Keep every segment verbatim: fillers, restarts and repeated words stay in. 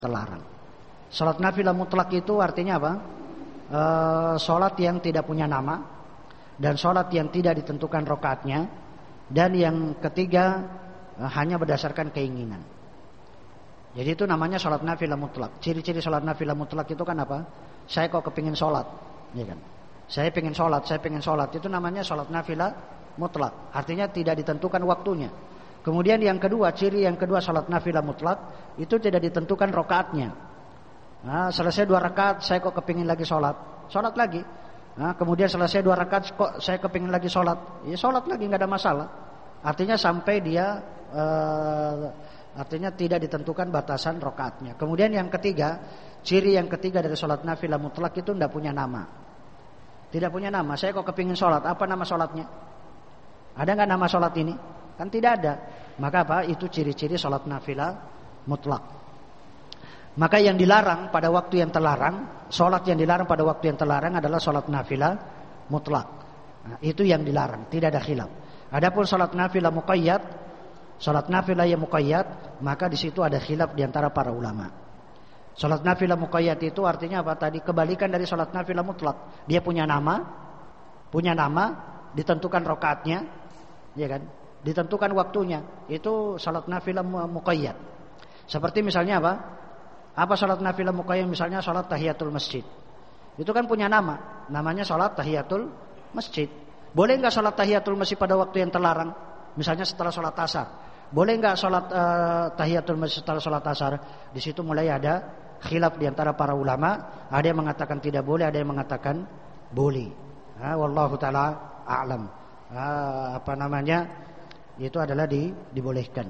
terlarang. Salat nafilah mutlak itu artinya apa? E, salat yang tidak punya nama, dan salat yang tidak ditentukan rakaatnya, dan yang ketiga e, hanya berdasarkan keinginan. Jadi itu namanya salat nafilah mutlak. Ciri-ciri salat nafilah mutlak itu kan apa? Saya kok kepingin salat, ya kan? Saya pengen salat, saya pengen salat, itu namanya salat nafilah mutlak. Artinya tidak ditentukan waktunya. Kemudian yang kedua, ciri yang kedua salat nafilah mutlak itu tidak ditentukan rakaatnya. Nah, selesai dua rakaat saya kok kepingin lagi salat, salat lagi. Nah, kemudian selesai dua rakaat kok saya kepingin lagi salat, ya salat lagi, nggak ada masalah. Artinya sampai dia uh, artinya tidak ditentukan batasan rakaatnya. Kemudian yang ketiga, ciri yang ketiga dari salat nafilah mutlak itu tidak punya nama. Tidak punya nama. Saya kok kepingin salat, apa nama salatnya? Ada nggak nama salat ini? Kan tidak ada. Maka apa? Itu ciri-ciri salat nafilah mutlak. Maka yang dilarang pada waktu yang terlarang, salat yang dilarang pada waktu yang terlarang adalah salat nafilah mutlak. Nah, itu yang dilarang, tidak ada khilaf. Adapun salat nafilah muqayyad, salat nafilah yang muqayyad, maka di situ ada khilaf di antara para ulama. Salat nafilah muqayyad itu artinya apa tadi? Kebalikan dari salat nafilah mutlak. Dia punya nama, punya nama, ditentukan rakaatnya, ya kan? Ditentukan waktunya. Itu salat nafilah muqayyad. Seperti misalnya apa? Apa salat nafilah muqayyad? Misalnya salat tahiyatul masjid. Itu kan punya nama, namanya salat tahiyatul masjid. Boleh enggak salat tahiyatul masjid pada waktu yang terlarang? Misalnya setelah salat asar. Boleh enggak salat uh, tahiyatul masjid setelah salat asar? Di situ mulai ada khilaf di antara para ulama. Ada yang mengatakan tidak boleh, ada yang mengatakan boleh. Ha, wallahu taala a'lam. Ha, apa namanya? Itu adalah di, dibolehkan.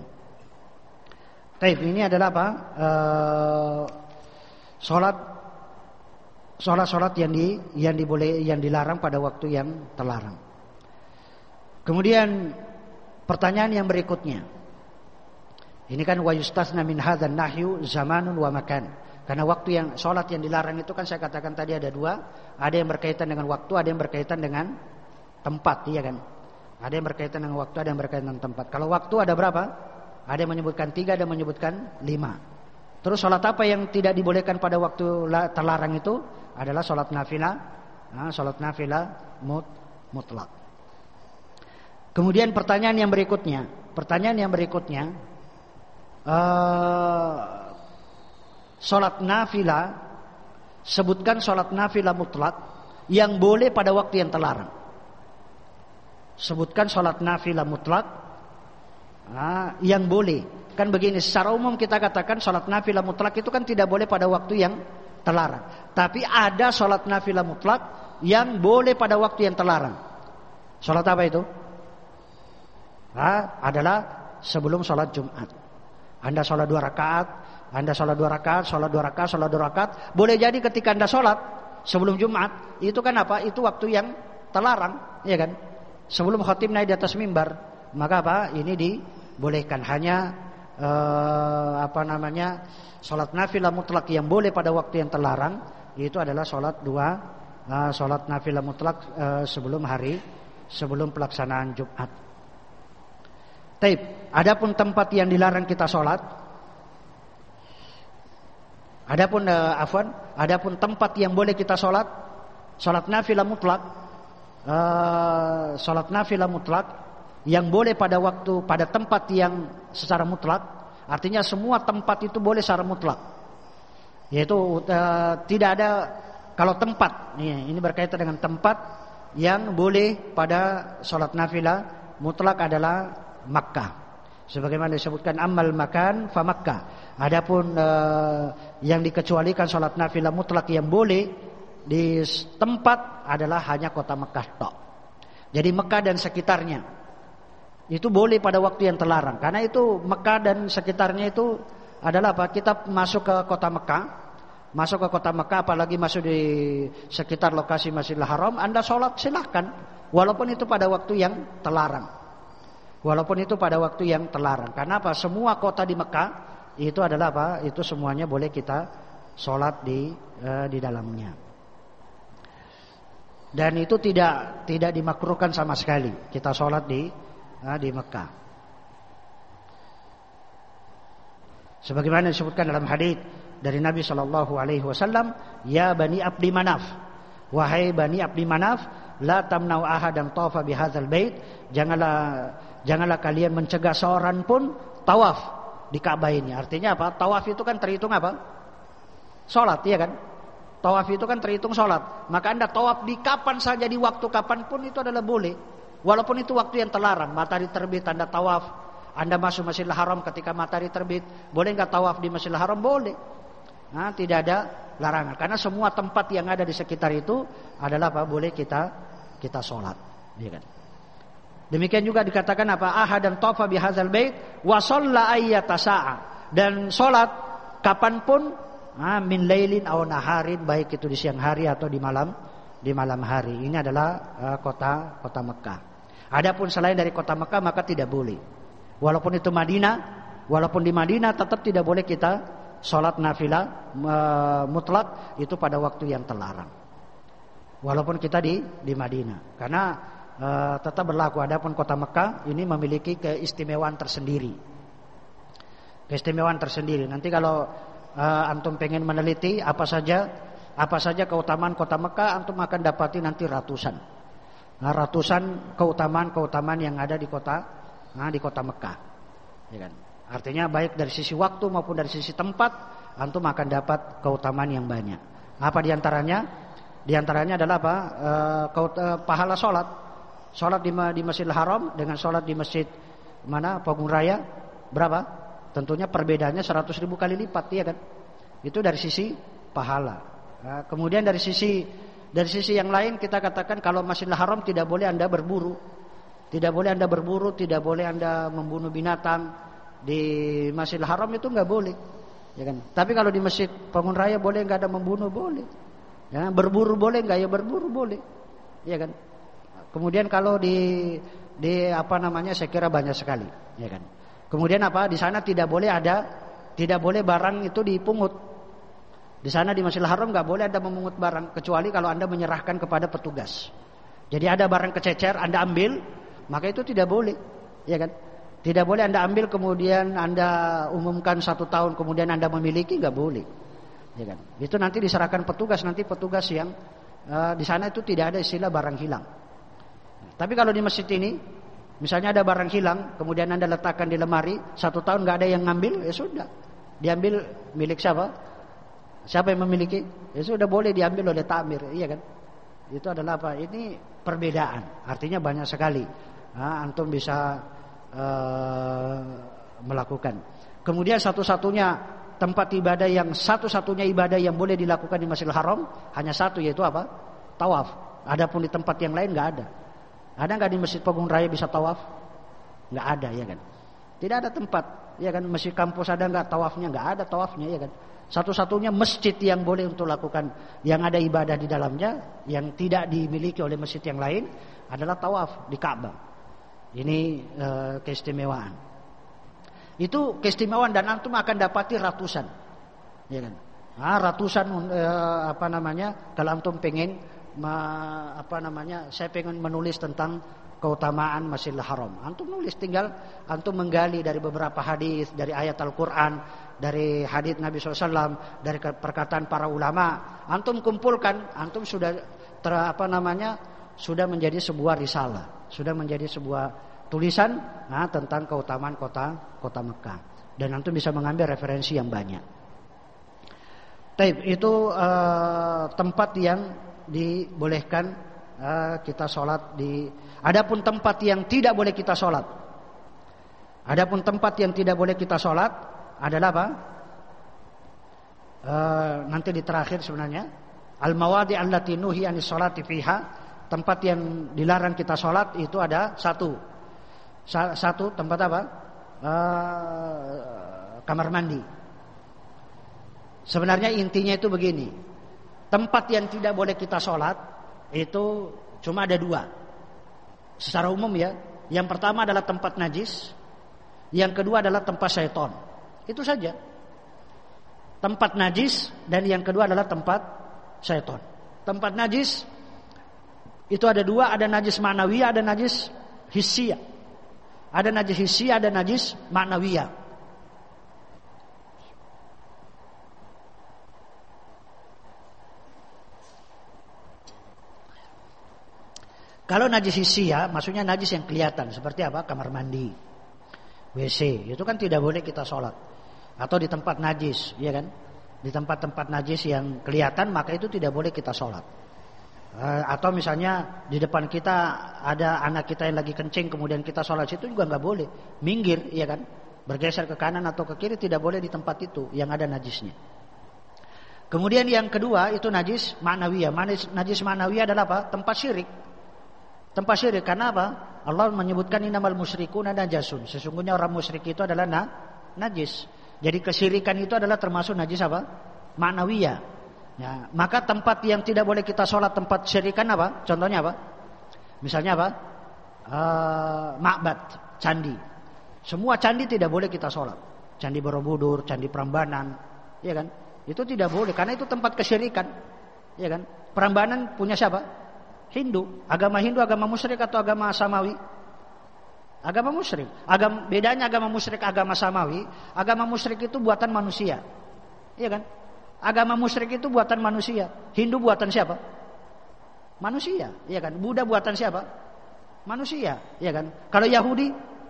Taib, ini adalah apa? Uh, salat salat-salat yang di yang diboleh yang dilarang pada waktu yang terlarang. Kemudian pertanyaan yang berikutnya. Ini kan wa yustasna min hadzal nahyu zamanun wa makan. Karena waktu yang salat yang dilarang itu kan saya katakan tadi ada dua, ada yang berkaitan dengan waktu, ada yang berkaitan dengan tempat, iya kan? Ada yang berkaitan dengan waktu, ada yang berkaitan dengan tempat. Kalau waktu ada berapa? Ada yang menyebutkan tiga, ada yang menyebutkan lima. Terus salat apa yang tidak dibolehkan pada waktu terlarang itu? Adalah salat nafilah, nah, salat nafilah mut, mutlak. Kemudian pertanyaan yang berikutnya, pertanyaan yang berikutnya, uh, salat nafilah, sebutkan salat nafilah mutlak yang boleh pada waktu yang terlarang. Sebutkan salat nafilah mutlak nah, yang boleh. Kan begini, secara umum kita katakan salat nafilah mutlak itu kan tidak boleh pada waktu yang terlarang. Tapi ada salat nafilah mutlak yang boleh pada waktu yang terlarang. Salat apa itu? Nah, adalah sebelum salat Jumat. Anda salat dua rakaat, Anda salat dua rakaat, salat dua rakaat, salat dua rakaat. Boleh jadi ketika Anda salat sebelum Jumat, itu kan apa? Itu waktu yang terlarang, ya kan? Sebelum khatib naik di atas mimbar, maka apa? Ini dibolehkan. Hanya eh, apa namanya? Salat nafilah mutlak yang boleh pada waktu yang terlarang itu adalah salat dua, eh, salat nafilah mutlak eh, sebelum hari, sebelum pelaksanaan Jumat. Taib. Adapun tempat yang dilarang kita salat, adapun eh, afwan, adapun tempat yang boleh kita salat, salat nafilah mutlak. Uh, salat nafilah mutlak yang boleh pada waktu pada tempat yang secara mutlak, artinya semua tempat itu boleh secara mutlak, yaitu uh, tidak ada kalau tempat ini, ini berkaitan dengan tempat yang boleh pada salat nafilah mutlak adalah Makkah, sebagaimana disebutkan amal makan fa Makkah. Adapun uh, yang dikecualikan salat nafilah mutlak yang boleh di tempat adalah hanya kota Mekah tok. Jadi Mekah dan sekitarnya itu boleh pada waktu yang terlarang. Karena itu Mekah dan sekitarnya itu adalah apa? Kita masuk ke kota Mekah, masuk ke kota Mekah, apalagi masuk di sekitar lokasi Masjidil Haram, Anda sholat silahkan, walaupun itu pada waktu yang terlarang. Walaupun itu pada waktu yang terlarang. Karena apa? Semua kota di Mekah itu adalah apa? Itu semuanya boleh kita sholat di uh, di dalamnya. Dan itu tidak tidak dimakruhkan sama sekali kita sholat di nah, di Mekah. Sebagaimana disebutkan dalam hadits dari Nabi Shallallahu Alaihi Wasallam, ya Bani Abdi Manaf, wahai Bani Abdi Manaf, la tamnau ahadan tawafa bihadzal bait, janganlah janganlah kalian mencegah seorang pun tawaf di Ka'bah ini. Artinya apa? Tawaf itu kan terhitung apa? Salat, ya kan? Tawaf itu kan terhitung salat. Maka Anda tawaf di kapan saja, di waktu kapan pun itu adalah boleh. Walaupun itu waktu yang terlarang, matahari terbit Anda tawaf, Anda masuk Masjidil Haram ketika matahari terbit, boleh enggak tawaf di Masjidil Haram? Boleh. Nah, tidak ada larangan karena semua tempat yang ada di sekitar itu adalah apa? Boleh kita kita salat, ya kan? Demikian juga dikatakan apa? Ahad dan tawafa bihadzal bait wa shalla ayyata sa'a, dan salat kapanpun, ah, min lailin aw naharin, baik itu di siang hari atau di malam di malam hari. Ini adalah uh, kota kota Mekah. Adapun selain dari kota Mekah maka tidak boleh. Walaupun itu Madinah, walaupun di Madinah tetap tidak boleh kita salat nafilah uh, mutlak itu pada waktu yang terlarang. Walaupun kita di di Madinah, karena uh, tetap berlaku. Adapun kota Mekah ini memiliki keistimewaan tersendiri. Keistimewaan tersendiri. Nanti kalau uh, antum pengen meneliti apa saja apa saja keutamaan kota Mekah, antum akan dapati nanti ratusan. Nah, ratusan keutamaan-keutamaan yang ada di kota nah, di kota Mekah. Ya kan? Artinya baik dari sisi waktu maupun dari sisi tempat, antum akan dapat keutamaan yang banyak. Apa diantaranya? Diantaranya adalah apa? E, keut, e, pahala sholat. Sholat di, di Masjidil Haram dengan sholat di masjid mana? Pogung Raya, berapa? Tentunya perbedaannya seratus ribu kali lipat, ya kan? Itu dari sisi pahala. Nah, kemudian dari sisi dari sisi yang lain kita katakan kalau Masjidil Haram tidak boleh Anda berburu. Tidak boleh Anda berburu, tidak boleh Anda membunuh binatang. Di Masjidil Haram itu enggak boleh. Ya kan? Tapi kalau di Masjid Pogung Raya boleh enggak ada membunuh? Boleh. Ya, berburu boleh enggak? Ya berburu boleh. Ya kan? Kemudian kalau di di apa namanya? Saya kira banyak sekali, ya kan? Kemudian apa? Di sana tidak boleh ada tidak boleh barang itu dipungut. Di sana di Masjidil Haram enggak boleh Anda memungut barang kecuali kalau Anda menyerahkan kepada petugas. Jadi ada barang kececer Anda ambil, maka itu tidak boleh, ya kan? Tidak boleh Anda ambil kemudian Anda umumkan satu tahun kemudian Anda memiliki, enggak boleh, ya kan? Itu nanti diserahkan petugas, nanti petugas yang uh, di sana itu tidak ada istilah barang hilang. Tapi kalau di masjid ini, misalnya ada barang hilang, kemudian Anda letakkan di lemari, satu tahun enggak ada yang ngambil, ya sudah, diambil milik siapa? Siapa yang memiliki? Ya sudah boleh diambil oleh takmir, iya kan? Itu adalah apa? Ini perbedaan. Artinya banyak sekali. Nah, antum bisa uh, melakukan. Kemudian satu-satunya tempat ibadah yang satu-satunya ibadah yang boleh dilakukan di Masjidil Haram hanya satu, yaitu apa? Tawaf. Adapun di tempat yang lain nggak ada. Ada nggak di Masjid Pogung Raya bisa tawaf? Nggak ada, ya kan? Tidak ada tempat, ya kan? Masjid kampus ada nggak tawafnya? Nggak ada tawafnya, ya kan? Satu-satunya masjid yang boleh untuk lakukan yang ada ibadah di dalamnya yang tidak dimiliki oleh masjid yang lain adalah tawaf di Ka'bah. Ini e, keistimewaan. Itu keistimewaan dan antum akan dapati ratusan, ya kan? Nah, ratusan e, apa namanya? Kalau antum pengen me, apa namanya? Saya pengen menulis tentang keutamaan Masjidil Haram. Antum nulis, tinggal antum menggali dari beberapa hadis, dari ayat Al-Quran, dari hadis Nabi shallallahu alaihi wasallam, dari perkataan para ulama. Antum kumpulkan, antum sudah ter, apa namanya sudah menjadi sebuah risalah, sudah menjadi sebuah tulisan nah, tentang keutamaan kota kota Mekah. Dan antum bisa mengambil referensi yang banyak. Taib, itu uh, tempat yang dibolehkan uh, kita sholat di. Adapun tempat yang tidak boleh kita sholat, adapun tempat yang tidak boleh kita sholat adalah apa? Uh, nanti di terakhir sebenarnya al-mawadi allati nuhi anis sholati fiha, tempat yang dilarang kita sholat itu ada satu, Sa- satu tempat apa? Uh, kamar mandi. Sebenarnya intinya itu begini, tempat yang tidak boleh kita sholat itu cuma ada dua. Secara umum ya, yang pertama adalah tempat najis, yang kedua adalah tempat syaitan. Itu saja. Tempat najis dan yang kedua adalah tempat syaitan. Tempat najis itu ada dua, ada najis ma'nawiyah, ada najis hissiyah. Ada najis hissiyah, ada najis ma'nawiyah. Kalau najis hissi ya, maksudnya najis yang kelihatan. Seperti apa? Kamar mandi, W C. Itu kan tidak boleh kita sholat. Atau di tempat najis, ya kan? Di tempat-tempat najis yang kelihatan, maka itu tidak boleh kita sholat. Atau misalnya di depan kita ada anak kita yang lagi kencing, kemudian kita sholat situ juga nggak boleh. Minggir, ya kan? Bergeser ke kanan atau ke kiri, tidak boleh di tempat itu yang ada najisnya. Kemudian yang kedua itu najis ma'nawiyah. Najis ma'nawiyah adalah apa? Tempat syirik. Tempat syirik karena apa? Allah menyebutkan innamal musyrikuna najasun. Sesungguhnya orang musyrik itu adalah na, najis. Jadi kesyirikan itu adalah termasuk najis apa? Ma'nawiyah. Ya, maka tempat yang tidak boleh kita sholat tempat syirikan apa? Contohnya apa? Misalnya apa? Uh, Ma'bad, candi. Semua candi tidak boleh kita sholat. Candi Borobudur, candi Prambanan, ya kan? Itu tidak boleh karena itu tempat kesyirikan, ya kan? Prambanan punya siapa? Hindu. Agama Hindu agama musyrik atau agama samawi? Agama musyrik. Agama bedanya agama musyrik agama samawi. Agama musyrik itu buatan manusia, ya kan? Agama musyrik itu buatan manusia. Hindu buatan siapa? Manusia, ya kan? Buddha buatan siapa? Manusia, ya kan? Kalau Yahudi,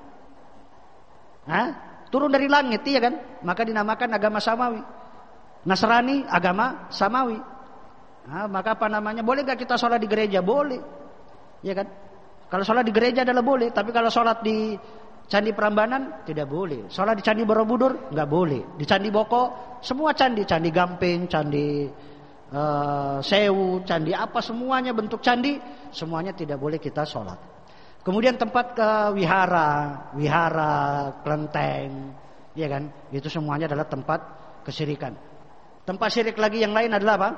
Hah? turun dari langit, ya kan? Maka dinamakan agama samawi. Nasrani agama samawi. Nah, maka apa namanya? Boleh gak kita sholat di gereja? Boleh, ya kan? Kalau sholat di gereja adalah boleh, tapi kalau sholat di Candi Prambanan tidak boleh. Sholat di Candi Borobudur nggak boleh. Di Candi Boko semua candi, Candi Gamping, Candi uh, Sewu, Candi apa semuanya bentuk candi, semuanya tidak boleh kita sholat. Kemudian tempat ke wihara, wihara, kelenteng, ya kan? Itu semuanya adalah tempat kesyirikan. Tempat syirik lagi yang lain adalah apa?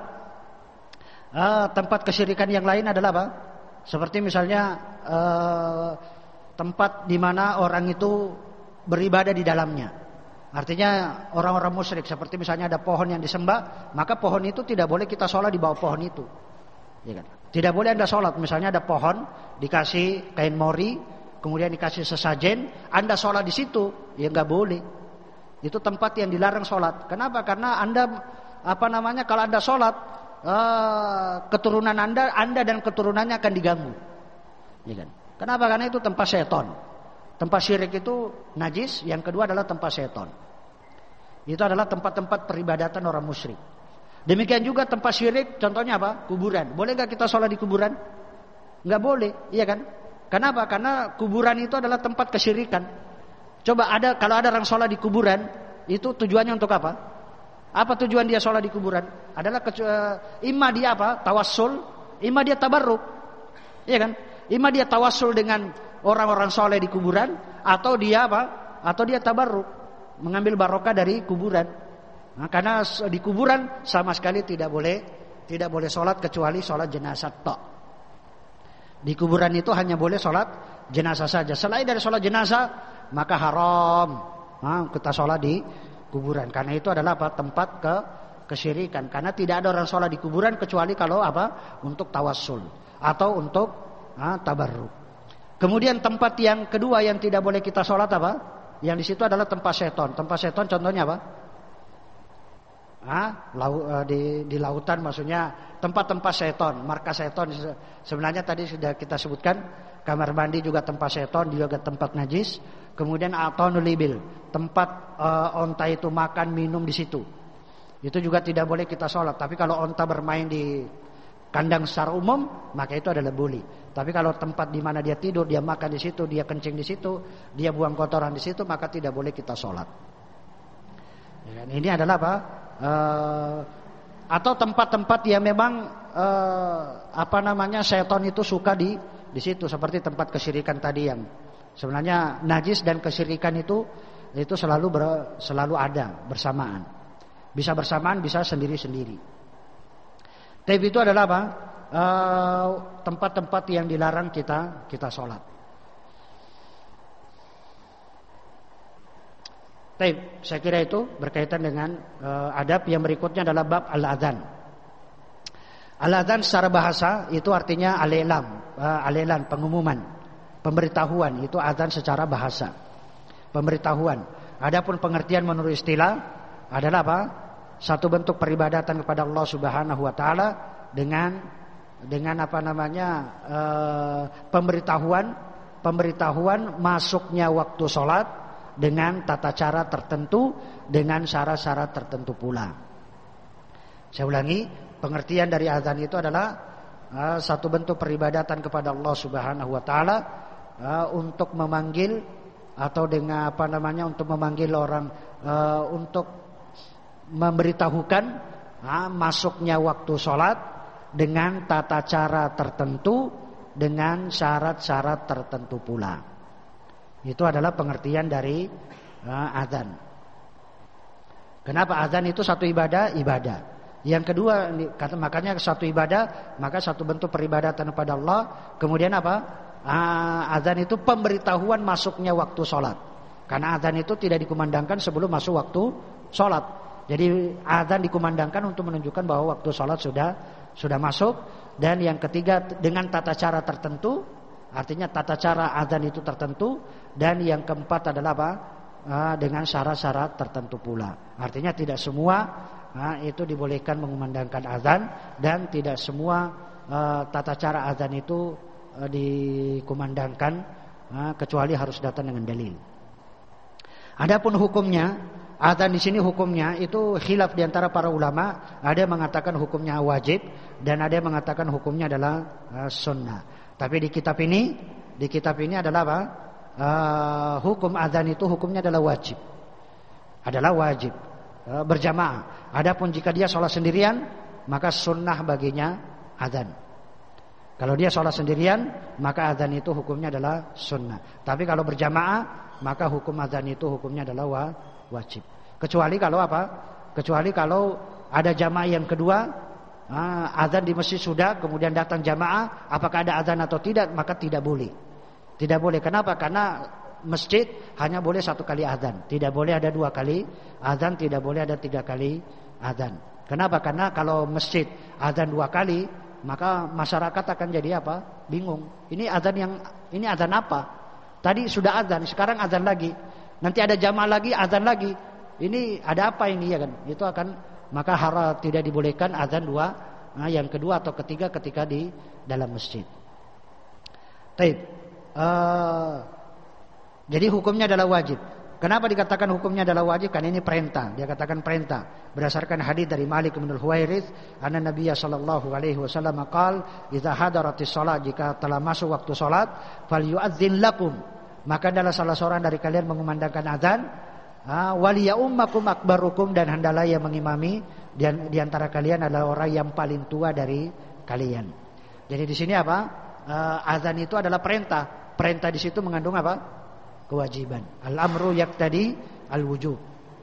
Uh, tempat kesyirikan yang lain adalah apa? Seperti misalnya uh, tempat di mana orang itu beribadah di dalamnya. Artinya orang-orang musyrik, seperti misalnya ada pohon yang disembah, maka pohon itu tidak boleh kita sholat di bawah pohon itu, ya kan? Tidak boleh Anda sholat. Misalnya ada pohon dikasih kain mori, kemudian dikasih sesajen, Anda sholat di situ, ya nggak boleh. Itu tempat yang dilarang sholat. Kenapa? Karena Anda apa namanya? Kalau Anda sholat, uh, keturunan Anda, Anda dan keturunannya akan diganggu, ya kan? Kenapa? Karena itu tempat seton. Tempat syirik itu najis. Yang kedua adalah tempat seton. Itu adalah tempat-tempat peribadatan orang musyrik. Demikian juga tempat syirik, contohnya apa? Kuburan. Boleh gak kita sholat di kuburan? Gak boleh, iya kan? Kenapa? Karena kuburan itu adalah tempat kesyirikan. Coba ada, kalau ada orang sholat di kuburan, itu tujuannya untuk apa? Apa tujuan dia sholat di kuburan? Adalah uh, imma dia apa? Tawassul, imma dia tabarruk, iya kan? Ima dia tawassul dengan orang-orang soleh di kuburan, atau dia apa? Atau dia tabarruk, mengambil barokah dari kuburan. Nah, karena di kuburan sama sekali tidak boleh, tidak boleh sholat kecuali sholat jenazah tok. Di kuburan itu hanya boleh sholat jenazah saja. Selain dari sholat jenazah, maka haram nah, kita sholat di kuburan. Karena itu adalah apa? Tempat ke kesyirikan. Karena tidak ada orang sholat di kuburan kecuali kalau apa? Untuk tawassul atau untuk Ah, tabarruk. Kemudian tempat yang kedua yang tidak boleh kita sholat apa? Yang di situ adalah tempat seton. Tempat seton contohnya apa? Ah, lau, di, di lautan maksudnya tempat-tempat seton, markas seton. Sebenarnya tadi sudah kita sebutkan kamar mandi juga tempat seton, juga tempat najis. Kemudian atonul ibil, tempat uh, onta itu makan minum di situ. Itu juga tidak boleh kita sholat. Tapi kalau onta bermain di kandang secara umum, maka itu adalah boleh. Tapi kalau tempat di mana dia tidur, dia makan di situ, dia kencing di situ, dia buang kotoran di situ, maka tidak boleh kita sholat. Ya, ini adalah apa? Uh, atau tempat-tempat yang memang uh, apa namanya seton itu suka di di situ, seperti tempat kesyirikan tadi yang sebenarnya najis dan kesyirikan itu itu selalu ber, selalu ada bersamaan. Bisa bersamaan, bisa sendiri-sendiri. Tapi itu adalah apa? Uh, tempat-tempat yang dilarang kita kita sholat. Tapi saya kira itu berkaitan dengan uh, adab. Yang berikutnya adalah bab al-adhan. Al-adhan secara bahasa itu artinya al-ilam, uh, al-ilan, pengumuman, pemberitahuan. Itu adhan secara bahasa, pemberitahuan. Adapun pengertian menurut istilah adalah apa? Satu bentuk peribadatan kepada Allah Subhanahu wa taala dengan dengan apa namanya e, pemberitahuan pemberitahuan masuknya waktu sholat dengan tata cara tertentu, dengan syarat-syarat tertentu pula. Saya ulangi, pengertian dari azan itu adalah uh, satu bentuk peribadatan kepada Allah Subhanahu wa taala uh, untuk memanggil atau dengan apa namanya untuk memanggil orang uh, untuk memberitahukan uh, masuknya waktu sholat dengan tata cara tertentu, dengan syarat-syarat tertentu pula. Itu adalah pengertian dari uh, azan. Kenapa azan itu satu ibadah? Ibadah. Yang kedua, makanya satu ibadah, maka satu bentuk peribadatan kepada Allah. Kemudian apa? Uh, azan itu pemberitahuan masuknya waktu sholat. Karena azan itu tidak dikumandangkan sebelum masuk waktu sholat. Jadi azan dikumandangkan untuk menunjukkan bahwa waktu sholat sudah sudah masuk. Dan yang ketiga dengan tata cara tertentu, artinya tata cara azan itu tertentu. Dan yang keempat adalah apa? Uh, dengan syarat-syarat tertentu pula. Artinya tidak semua uh, itu dibolehkan mengumandangkan azan, dan tidak semua uh, tata cara azan itu uh, dikumandangkan uh, kecuali harus datang dengan dalil. Adapun hukumnya, azan di sini hukumnya itu khilaf di antara para ulama. Ada yang mengatakan hukumnya wajib dan ada yang mengatakan hukumnya adalah uh, sunnah. Tapi di kitab ini, di kitab ini adalah apa? Uh, hukum azan itu hukumnya adalah wajib, adalah wajib uh, berjamaah. Adapun jika dia sholat sendirian, maka sunnah baginya azan. Kalau dia sholat sendirian, maka azan itu hukumnya adalah sunnah. Tapi kalau berjamaah, maka hukum azan itu hukumnya adalah wa, wajib. Kecuali kalau apa? Kecuali kalau ada jamaah yang kedua, uh, azan di masjid sudah, kemudian datang jamaah, apakah ada azan atau tidak? Maka tidak boleh. Tidak boleh. Kenapa? Karena masjid hanya boleh satu kali azan. Tidak boleh ada dua kali azan. Tidak boleh ada tiga kali azan. Kenapa? Karena kalau masjid azan dua kali, maka masyarakat akan jadi apa? Bingung. Ini azan yang ini azan apa? Tadi sudah azan, sekarang azan lagi. Nanti ada jamaah lagi, azan lagi. Ini ada apa ini ya kan? Itu akan, maka haram, tidak dibolehkan azan dua, nah, yang kedua atau ketiga ketika di dalam masjid. Baik. Uh, jadi hukumnya adalah wajib. Kenapa dikatakan hukumnya adalah wajib? Karena ini perintah. Dia katakan perintah berdasarkan hadis dari Malik bin Al-Huwairits, anna Nabiya sallallahu alaihi wasallam qaal, "Idza hadaratis shalah," jika telah masuk waktu salat, falyu'adzin lakum, maka adalah salah seorang dari kalian mengumandangkan azan, waliya ummakum akbarukum, dan hendaklah yang mengimami dan di antara kalian adalah orang yang paling tua dari kalian. Jadi di sini apa? Uh, azan itu adalah perintah. Perintah di situ mengandung apa? Kewajiban. Al-amru yaqtadi al-wujub.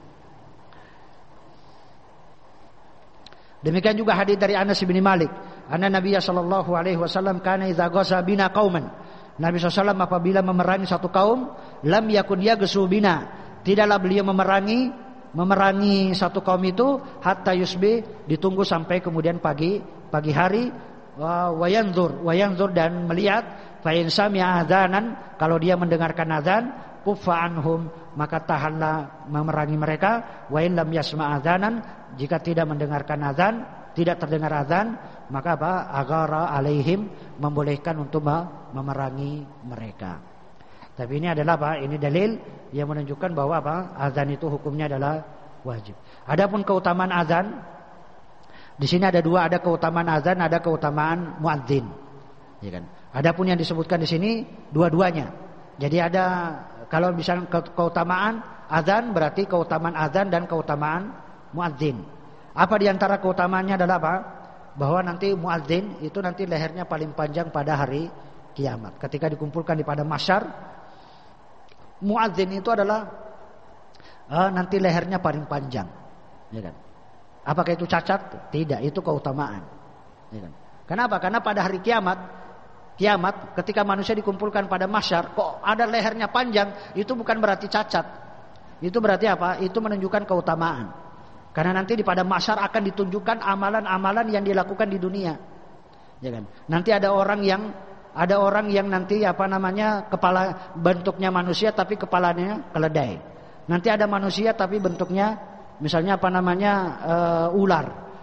Demikian juga hadis dari Anas bin Malik, anna Nabiya sallallahu alaihi wasallam kana idza ghasa bina qauman. Nabi sallallahu alaihi wasallam apabila memerangi satu kaum, lam yakun yaghsu bina, tidaklah beliau memerangi memerangi satu kaum itu hatta yusbi, ditunggu sampai kemudian pagi pagi hari, wa yanzur wa yanzur dan melihat, fa in sami'a adzanan, kalau dia mendengarkan azan, kuffa anhum, maka tahanlah memerangi mereka. Wa in lam yasma' adzanan, jika tidak mendengarkan azan, tidak terdengar azan, maka apa? Agara alaihim, membolehkan untuk memerangi mereka. Tapi ini adalah apa? Ini dalil yang menunjukkan bahwa apa? Azan itu hukumnya adalah wajib. Adapun keutamaan azan, di sini ada dua, ada keutamaan azan, ada keutamaan muadzin. Ya kan? Adapun yang disebutkan di sini dua-duanya. Jadi ada, kalau misalnya keutamaan azan berarti keutamaan azan dan keutamaan muadzin. Apa di antara keutamaannya adalah apa? Bahwa nanti muadzin itu nanti lehernya paling panjang pada hari kiamat. Ketika dikumpulkan di padang mahsyar, muadzin itu adalah uh, nanti lehernya paling panjang. Ya kan? Apakah itu cacat? Tidak, itu keutamaan. Ya kan? Kenapa? Karena pada hari kiamat, kiamat ketika manusia dikumpulkan pada mahsyar, kok ada lehernya panjang, itu bukan berarti cacat. Itu berarti apa? Itu menunjukkan keutamaan. Karena nanti di pada mahsyar akan ditunjukkan amalan-amalan yang dilakukan di dunia. Ya kan? Nanti ada orang yang ada orang yang nanti apa namanya kepala bentuknya manusia tapi kepalanya keledai. Nanti ada manusia tapi bentuknya misalnya apa namanya uh, ular.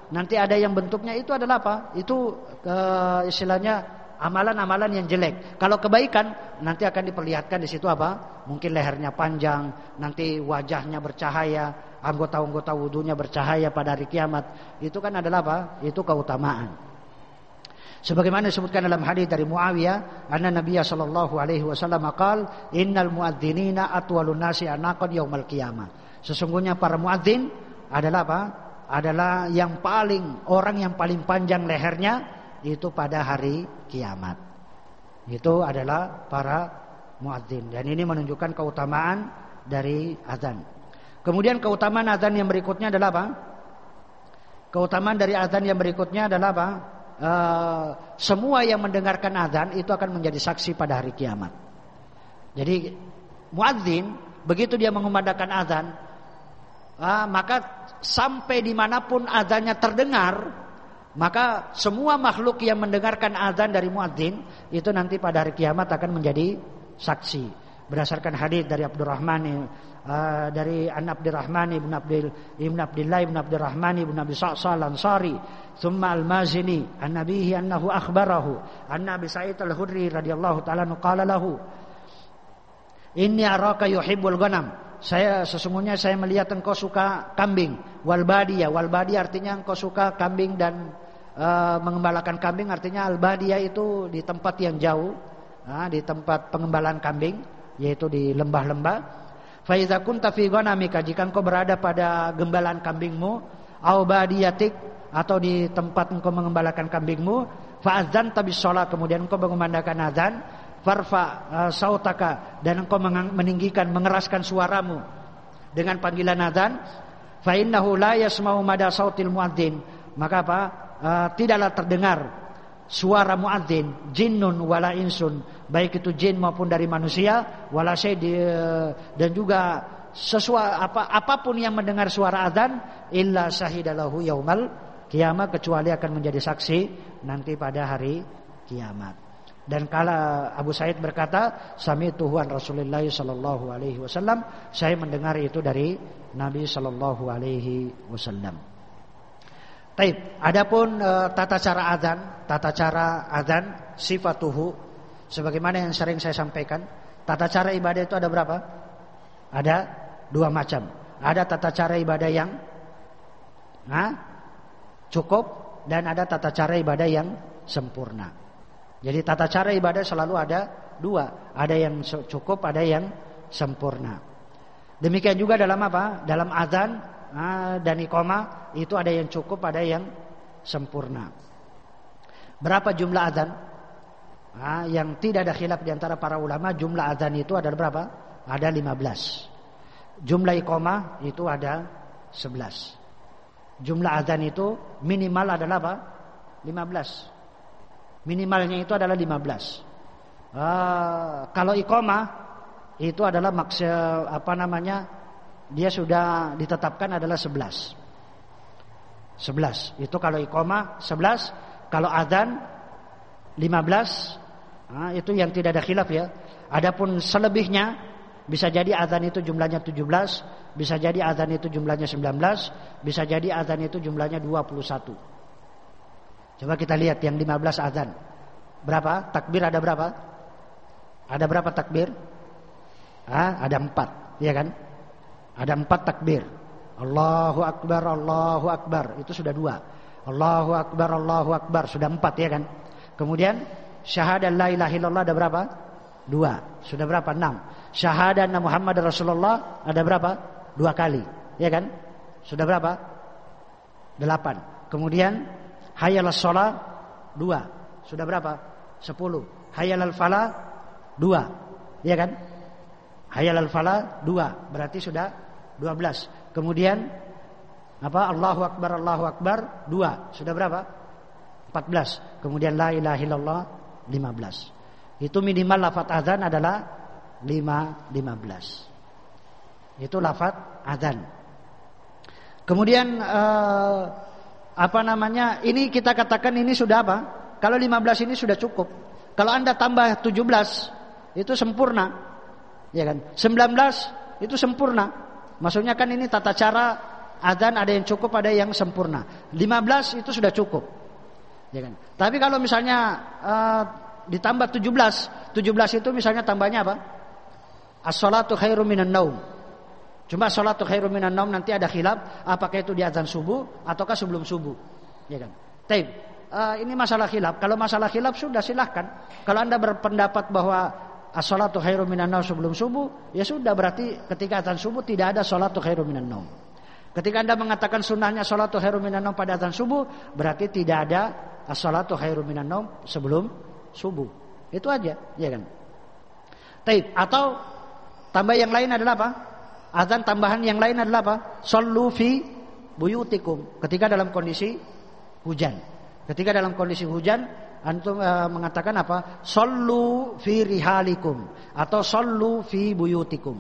nanti ada yang bentuknya itu adalah apa? Itu uh, istilahnya amalan-amalan yang jelek. Kalau kebaikan nanti akan diperlihatkan di situ apa? Mungkin lehernya panjang, nanti wajahnya bercahaya, anggota-anggota wudunya bercahaya pada hari kiamat. Itu kan adalah apa? Itu keutamaan. Sebagaimana disebutkan dalam hadis dari Muawiyah, anna Nabiya sallallahu alaihi wasallam qaal, innal muadzinina atwalun nasi anaqan yaumal qiyamah. Sesungguhnya para muadzin adalah apa? Adalah yang paling orang yang paling panjang lehernya itu pada hari kiamat. Itu adalah para muadzin, dan ini menunjukkan keutamaan dari azan. Kemudian keutamaan azan yang berikutnya adalah apa? Keutamaan dari azan yang berikutnya adalah apa? Uh, semua yang mendengarkan azan itu akan menjadi saksi pada hari kiamat. Jadi muadzin begitu dia mengumandangkan azan, uh, maka sampai dimanapun azannya terdengar, maka semua makhluk yang mendengarkan azan dari muadzin itu nanti pada hari kiamat akan menjadi saksi. Berdasarkan hadis dari Abdurrahman uh, dari An Abdurrahman ibn Abdul ibn Abdullah ibn Abdurrahman ibn Abi Sa'sal Ansari, thumma Al-Mazini an nabihi annahu akhbarahu anna Abi Sa'id Al-Khudri radhiyallahu ta'ala qala lahu, inni araka yuhibbul ghanam. Saya sesungguhnya saya melihat engkau suka kambing. Wal badiyah, wal badiyah artinya engkau suka kambing dan uh, mengembalakan kambing, artinya al badiyah itu di tempat yang jauh, nah, di tempat pengembalaan kambing, yaitu di lembah-lembah. Fa idza kunta fi ghanamika, jika engkau berada pada gembalaan kambingmu, au badiyatik, atau di tempat engkau mengembalakan kambingmu, fa adzanta bis shalah, kemudian engkau mengumandangkan azan, farfa uh, sautaka, dan engkau meninggikan, mengeraskan suaramu dengan panggilan azan, fa innahu la yasma'u mada sautil muadzin, maka apa? Uh, tidaklah terdengar suara muadzin jinnun wala insun, baik itu jin maupun dari manusia, wala syai, uh, dan juga sesuatu apa apapun yang mendengar suara azan, illa syahidalahu yaumal kiamat, kecuali akan menjadi saksi nanti pada hari kiamat. Dan kala Abu Sa'id berkata, sami'tuhu an Rasulillah sallallahu alaihi wasallam, saya mendengar itu dari Nabi sallallahu alaihi wasallam. Baik, adapun uh, tata cara azan, tata cara azan sifatuhu, sebagaimana yang sering saya sampaikan, tata cara ibadah itu ada berapa? Ada dua macam. Ada tata cara ibadah yang nah, cukup, dan ada tata cara ibadah yang sempurna. Jadi tata cara ibadah selalu ada dua, ada yang cukup, ada yang sempurna. Demikian juga dalam apa? Dalam azan dan iqamah itu ada yang cukup, ada yang sempurna. Berapa jumlah azan? Nah, yang tidak ada khilaf di antara para ulama, jumlah azan itu ada berapa? Ada lima belas. Jumlah iqamah itu ada sebelas. Jumlah azan itu minimal adalah apa? lima belas. Minimalnya itu adalah lima belas. Uh, kalau iqamah itu adalah maksud apa namanya? Dia sudah ditetapkan adalah sebelas. sebelas. Itu kalau iqamah sebelas, kalau adzan lima belas. Nah, itu yang tidak ada khilaf ya. Adapun selebihnya bisa jadi adzan itu jumlahnya tujuh belas, bisa jadi adzan itu jumlahnya sembilan belas, bisa jadi adzan itu jumlahnya dua puluh satu. Coba kita lihat yang lima belas azan. Berapa? Takbir ada berapa? Ada berapa takbir? Ah, ada empat, ya kan? Ada empat takbir. Allahu Akbar, Allahu Akbar, itu sudah dua. Allahu Akbar, Allahu Akbar, sudah empat, ya kan? Kemudian syahadat la ilaha illallah ada berapa? Dua. Sudah berapa? Enam. Syahadat Muhammad Rasulullah ada berapa? Dua kali, ya kan? Sudah berapa? Delapan. Kemudian hayal as-shalah dua. Sudah berapa? Sepuluh. Hayal al-falah dua. Ya kan? Hayal al-falah dua. Berarti sudah dua belas. Kemudian apa? Allahu Akbar, Allahu Akbar dua. Sudah berapa? Empat belas. Kemudian la ilaha illallah lima belas. Itu minimal lafaz azan adalah lima, lima belas. Itu lafaz azan. Kemudian uh, apa namanya? Ini kita katakan ini sudah apa? Kalau lima belas ini sudah cukup. Kalau Anda tambah tujuh belas itu sempurna. Ya kan? sembilan belas itu sempurna. Maksudnya kan ini tata cara adzan ada yang cukup, ada yang sempurna. lima belas itu sudah cukup. Ya kan? Tapi kalau misalnya uh, ditambah tujuh belas, tujuh belas itu misalnya tambahnya apa? As-salatu khairum minan naum. Cuma salatu khairum minan naum nanti ada khilaf apakah itu di azan subuh ataukah sebelum subuh. Ya kan? Taib. Uh, ini masalah khilaf. Kalau masalah khilaf sudah silahkan. Kalau Anda berpendapat bahwa as-salatu khairum minan naum sebelum subuh, ya sudah, berarti ketika azan subuh tidak ada salatu khairum minan naum. Ketika Anda mengatakan sunnahnya salatu khairum minan naum pada azan subuh, berarti tidak ada as-salatu khairum minan naum sebelum subuh. Itu aja, ya kan? Taib. Atau tambah yang lain adalah apa? Azan tambahan yang lain adalah apa? Sallu fi buyutikum. Ketika dalam kondisi hujan. Ketika dalam kondisi hujan, antum e, mengatakan apa? Sallu fi rihalikum atau sallu fi buyutikum.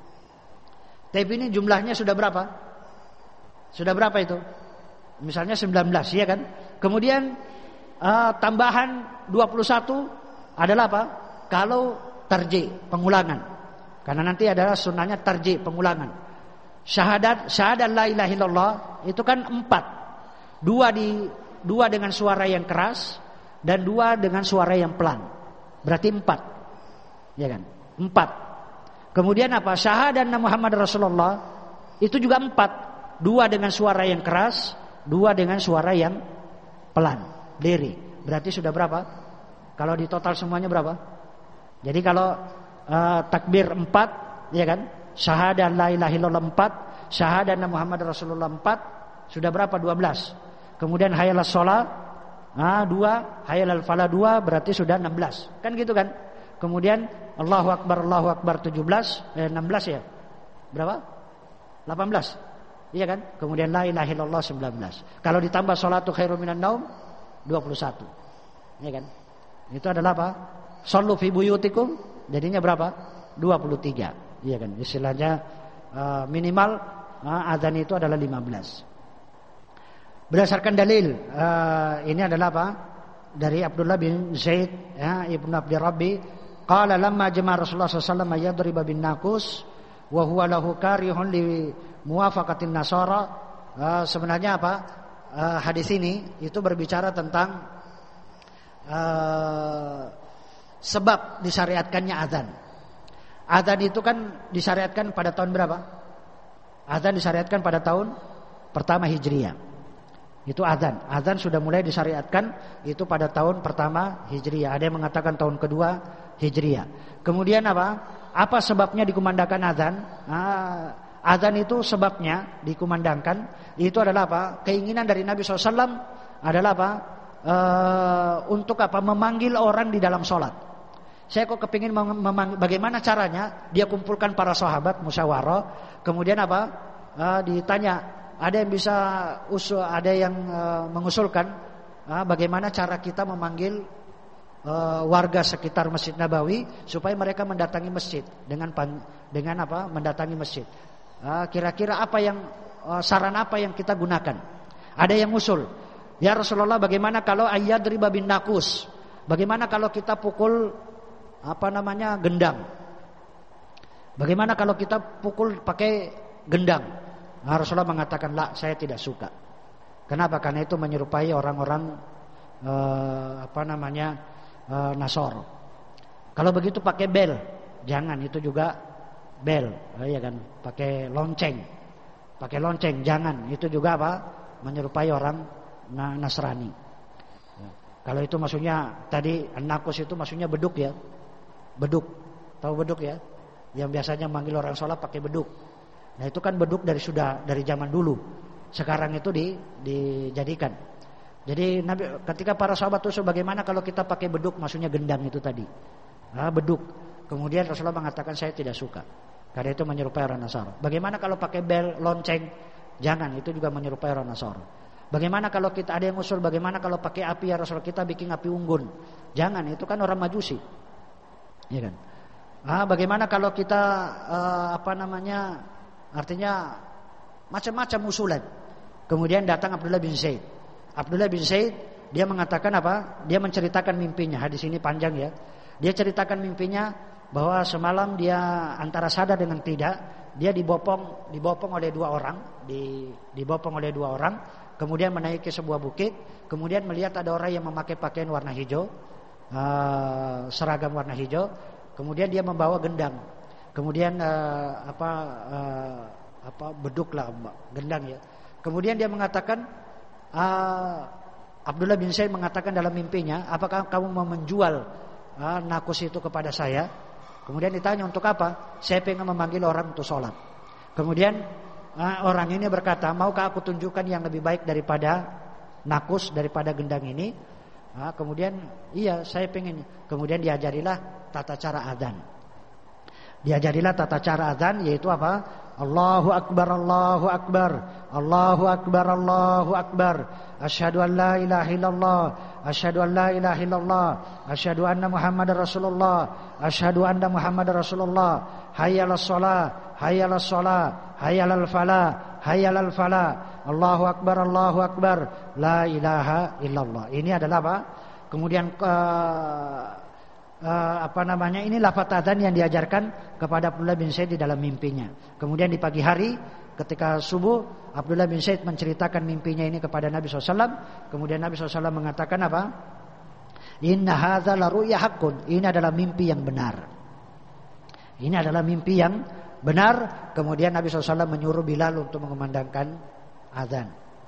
Tapi ini jumlahnya sudah berapa? Sudah berapa itu? Misalnya sembilan belas, ya kan? Kemudian e, tambahan dua puluh satu adalah apa? Kalau tarji, pengulangan. Karena nanti adalah sunnahnya tarji, pengulangan. Syahadat, syahadat la ilaha illallah itu kan empat. Dua di dua dengan suara yang keras dan dua dengan suara yang pelan. Berarti empat. Ya kan? Empat. Kemudian apa? Syahadat Muhammad Rasulullah itu juga empat. Dua dengan suara yang keras, dua dengan suara yang pelan, lirih. Berarti sudah berapa? Kalau di total semuanya berapa? Jadi kalau uh, takbir empat, ya kan? Syahadat la ilaha illallah empat, syahadat Muhammad Rasulullah empat, sudah berapa? dua belas. Kemudian hayalas sholat, nah, dua, hayalal falah dua, berarti sudah enam belas. Kan gitu kan? Kemudian Allahu Akbar, Allahu Akbar tujuh belas, eh, enam belas ya? Berapa? delapan belas. Iya kan? Kemudian la ilaha illallah sembilan belas. Kalau ditambah sholatu khairum minan naum dua puluh satu. Iya kan? Itu adalah apa? Shallu fi buyutikum, jadinya berapa? dua puluh tiga. Iya kan? Istilahnya uh, minimal uh, azan itu adalah lima belas. Berdasarkan dalil uh, ini adalah apa? Dari Abdullah bin Zaid, ya, Ibnu Abdi Rabbi, qala lamma jama'a Rasulullah sallallahu alaihi wasallam yadriba bin naqus wa huwa lahu karihun li muwafaqatin nasara. Uh, sebenarnya apa? Uh, hadis ini itu berbicara tentang uh, sebab disyariatkannya azan. Azan itu kan disyariatkan pada tahun berapa? Azan disyariatkan pada tahun pertama Hijriah. Itu azan. Azan sudah mulai disyariatkan itu pada tahun pertama Hijriah. Ada yang mengatakan tahun kedua Hijriah. Kemudian apa? Apa sebabnya dikumandangkan azan? Nah, azan itu sebabnya dikumandangkan itu adalah apa? Keinginan dari Nabi shallallahu alaihi wasallam adalah apa? E, untuk apa? Memanggil orang di dalam sholat. Saya kok kepingin memang, bagaimana caranya dia kumpulkan para sahabat musyawarah. Kemudian apa? E, ditanya. Ada yang bisa usul, ada yang uh, mengusulkan uh, bagaimana cara kita memanggil uh, warga sekitar Masjid Nabawi supaya mereka mendatangi masjid dengan pan, dengan apa? Mendatangi masjid. Uh, kira-kira apa yang uh, saran apa yang kita gunakan? Ada yang usul, ya Rasulullah, bagaimana kalau ayyadriba bin naqus? Bagaimana kalau kita pukul apa namanya gendang? Bagaimana kalau kita pukul pakai gendang? Nah, Rasulullah mengatakan, "La, saya tidak suka." Kenapa? Karena itu menyerupai orang-orang eh, apa namanya eh, Nasor. Kalau begitu pakai bel, jangan, itu juga bel, oh, ya kan? Pakai lonceng, pakai lonceng, jangan, itu juga apa? Menyerupai orang Nasrani. Ya. Kalau itu maksudnya tadi nakus itu maksudnya beduk ya, beduk, tahu beduk ya? Yang biasanya manggil orang sholat pakai beduk. Nah itu kan beduk dari sudah dari zaman dulu. Sekarang itu di, dijadikan. Jadi Nabi, ketika para sahabat itu bagaimana kalau kita pakai beduk, maksudnya gendang itu tadi. Nah, beduk. Kemudian Rasulullah mengatakan saya tidak suka. Karena itu menyerupai orang Nasara. Bagaimana kalau pakai bel, lonceng? Jangan, itu juga menyerupai orang Nasara. Bagaimana kalau kita ada yang usul bagaimana kalau pakai api ya Rasulullah, kita bikin api unggun? Jangan, itu kan orang Majusi. Ya kan? Ah, bagaimana kalau kita uh, apa namanya? Artinya macam-macam usulan. Kemudian datang Abdullah bin Zaid. Abdullah bin Zaid dia mengatakan apa? Dia menceritakan mimpinya. Hadis ini panjang ya. Dia ceritakan mimpinya bahwa semalam dia antara sadar dengan tidak, dia dibopong dibopong oleh dua orang, di, dibopong oleh dua orang, kemudian menaiki sebuah bukit, kemudian melihat ada orang yang memakai pakaian warna hijau, uh, seragam warna hijau, kemudian dia membawa gendang, kemudian uh, apa uh, apa beduk lah, gendang ya. Kemudian dia mengatakan, uh, Abdullah bin Zaid mengatakan dalam mimpinya, apakah kamu mau menjual uh, nakus itu kepada saya? Kemudian ditanya, untuk apa? Saya ingin memanggil orang untuk sholat. Kemudian uh, orang ini berkata, maukah aku tunjukkan yang lebih baik daripada nakus, daripada gendang ini? Uh, kemudian, iya saya ingin. Kemudian diajarilah tata cara adzan. Diajarilah tata cara adzan, yaitu apa? Allahu Akbar, Allahu Akbar, Allahu Akbar, Allahu Akbar. Asyhadu an la ilaha illallah, asyhadu an la ilaha illallah, asyhadu anna Muhammadar Rasulullah, asyhadu anna Muhammadar Rasulullah. Hayyalas shalah, hayyalas shalah, hayyalal falah, hayyalal falah. Allahu Akbar, Allahu Akbar, la ilaha illallah. Ini adalah apa? Kemudian uh, uh, apa namanya? Ini lafaz adzan yang diajarkan kepada Abdullah bin Zaid di dalam mimpinya. Kemudian di pagi hari ketika subuh, Abdullah bin Zaid menceritakan mimpinya ini kepada Nabi shallallahu alaihi wasallam. Kemudian Nabi shallallahu alaihi wasallam mengatakan apa? Inna hadza la ru'ya haqqun. Ini adalah mimpi yang benar. Ini adalah mimpi yang benar. Kemudian Nabi shallallahu alaihi wasallam menyuruh Bilal untuk mengumandangkan azan.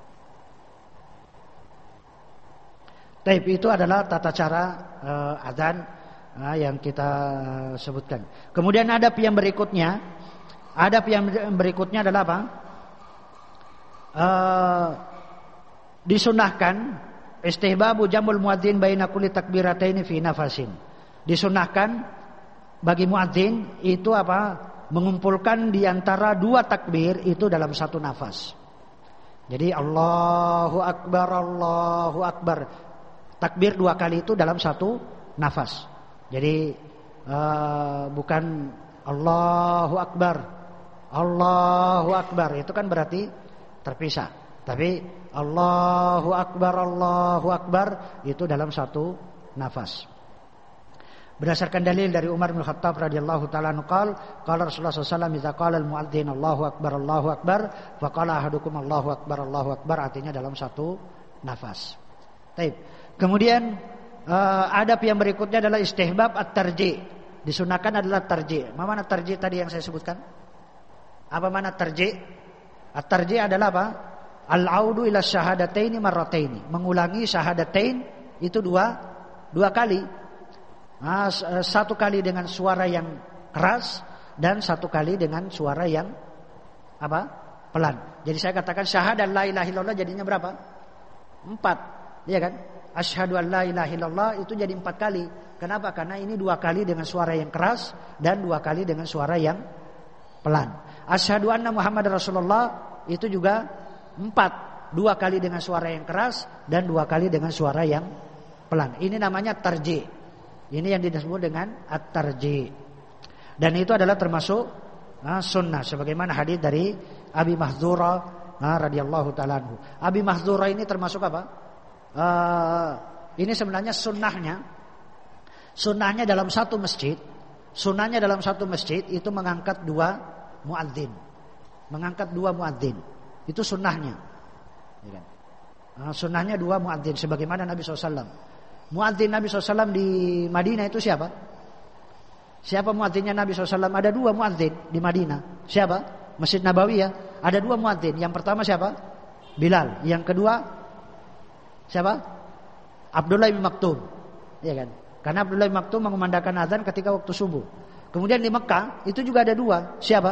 Taib, itu adalah tata cara uh, azan uh, yang kita sebutkan. Kemudian adab yang berikutnya, adab yang berikutnya adalah apa? Uh, disunahkan istihbabu jamul muadzin baina kulli takbirataini fi nafasin. Disunahkan bagi muadzin itu apa? Mengumpulkan di antara dua takbir itu dalam satu nafas. Jadi Allahu Akbar, Allahu Akbar. Takbir dua kali itu dalam satu nafas. Jadi uh, bukan Allahu Akbar, Allahu Akbar, itu kan berarti terpisah. Tapi Allahu Akbar, Allahu Akbar itu dalam satu nafas. Berdasarkan dalil dari Umar bin Khattab radhiyallahu taala anhu qala qala Rasulullah sallallahu alaihi wasallam idza qala al-muadzin Allahu Akbar, Allahu Akbar, fa qala ahadukum Allahu Akbar, Allahu Akbar, artinya dalam satu nafas. Baik. Kemudian uh, adab yang berikutnya adalah istihbab at-tarji'. Disunahkan adalah tarji'. Mana tarji' tadi yang saya sebutkan? Apa mana tarji'? At-tarji' adalah apa? Al-audu ila syahadataini marrataini. Mengulangi syahadatain itu dua dua kali. Nah, satu kali dengan suara yang keras dan satu kali dengan suara yang apa? Pelan. Jadi saya katakan syahadat la ilaha illallah jadinya berapa? Empat. Iya kan? Asyhadu an la ilaha illallah itu jadi empat kali. Kenapa? Karena ini dua kali dengan suara yang keras dan dua kali dengan suara yang pelan. Asyhadu anna Muhammadar Rasulullah itu juga empat. Dua kali dengan suara yang keras dan dua kali dengan suara yang pelan. Ini namanya tarji'. Ini yang disebut dengan at-tarji'. Dan itu adalah termasuk uh, sunnah. Sebagaimana hadis dari Abi Mahdzura uh, radhiyallahu ta'ala anhu. Abi Mahdzura ini termasuk apa? Uh, ini sebenarnya sunnahnya Sunnahnya dalam satu masjid Sunnahnya dalam satu masjid itu mengangkat dua muadzin. Mengangkat dua muadzin. Itu sunnahnya ya kan? uh, Sunnahnya dua muadzin. Sebagaimana Nabi shallallahu alaihi wasallam. Muadzin Nabi shallallahu alaihi wasallam di Madinah itu siapa? Siapa muadzinnya Nabi shallallahu alaihi wasallam? Ada dua muadzin di Madinah. Siapa? Masjid Nabawiyah. Ada dua muadzin. Yang pertama siapa? Bilal. Yang kedua siapa? Abdullah bin Maktum. Ya kan? Karena Abdullah bin Maktum mengumandangkan azan ketika waktu subuh. Kemudian di Mekah itu juga ada dua. Siapa?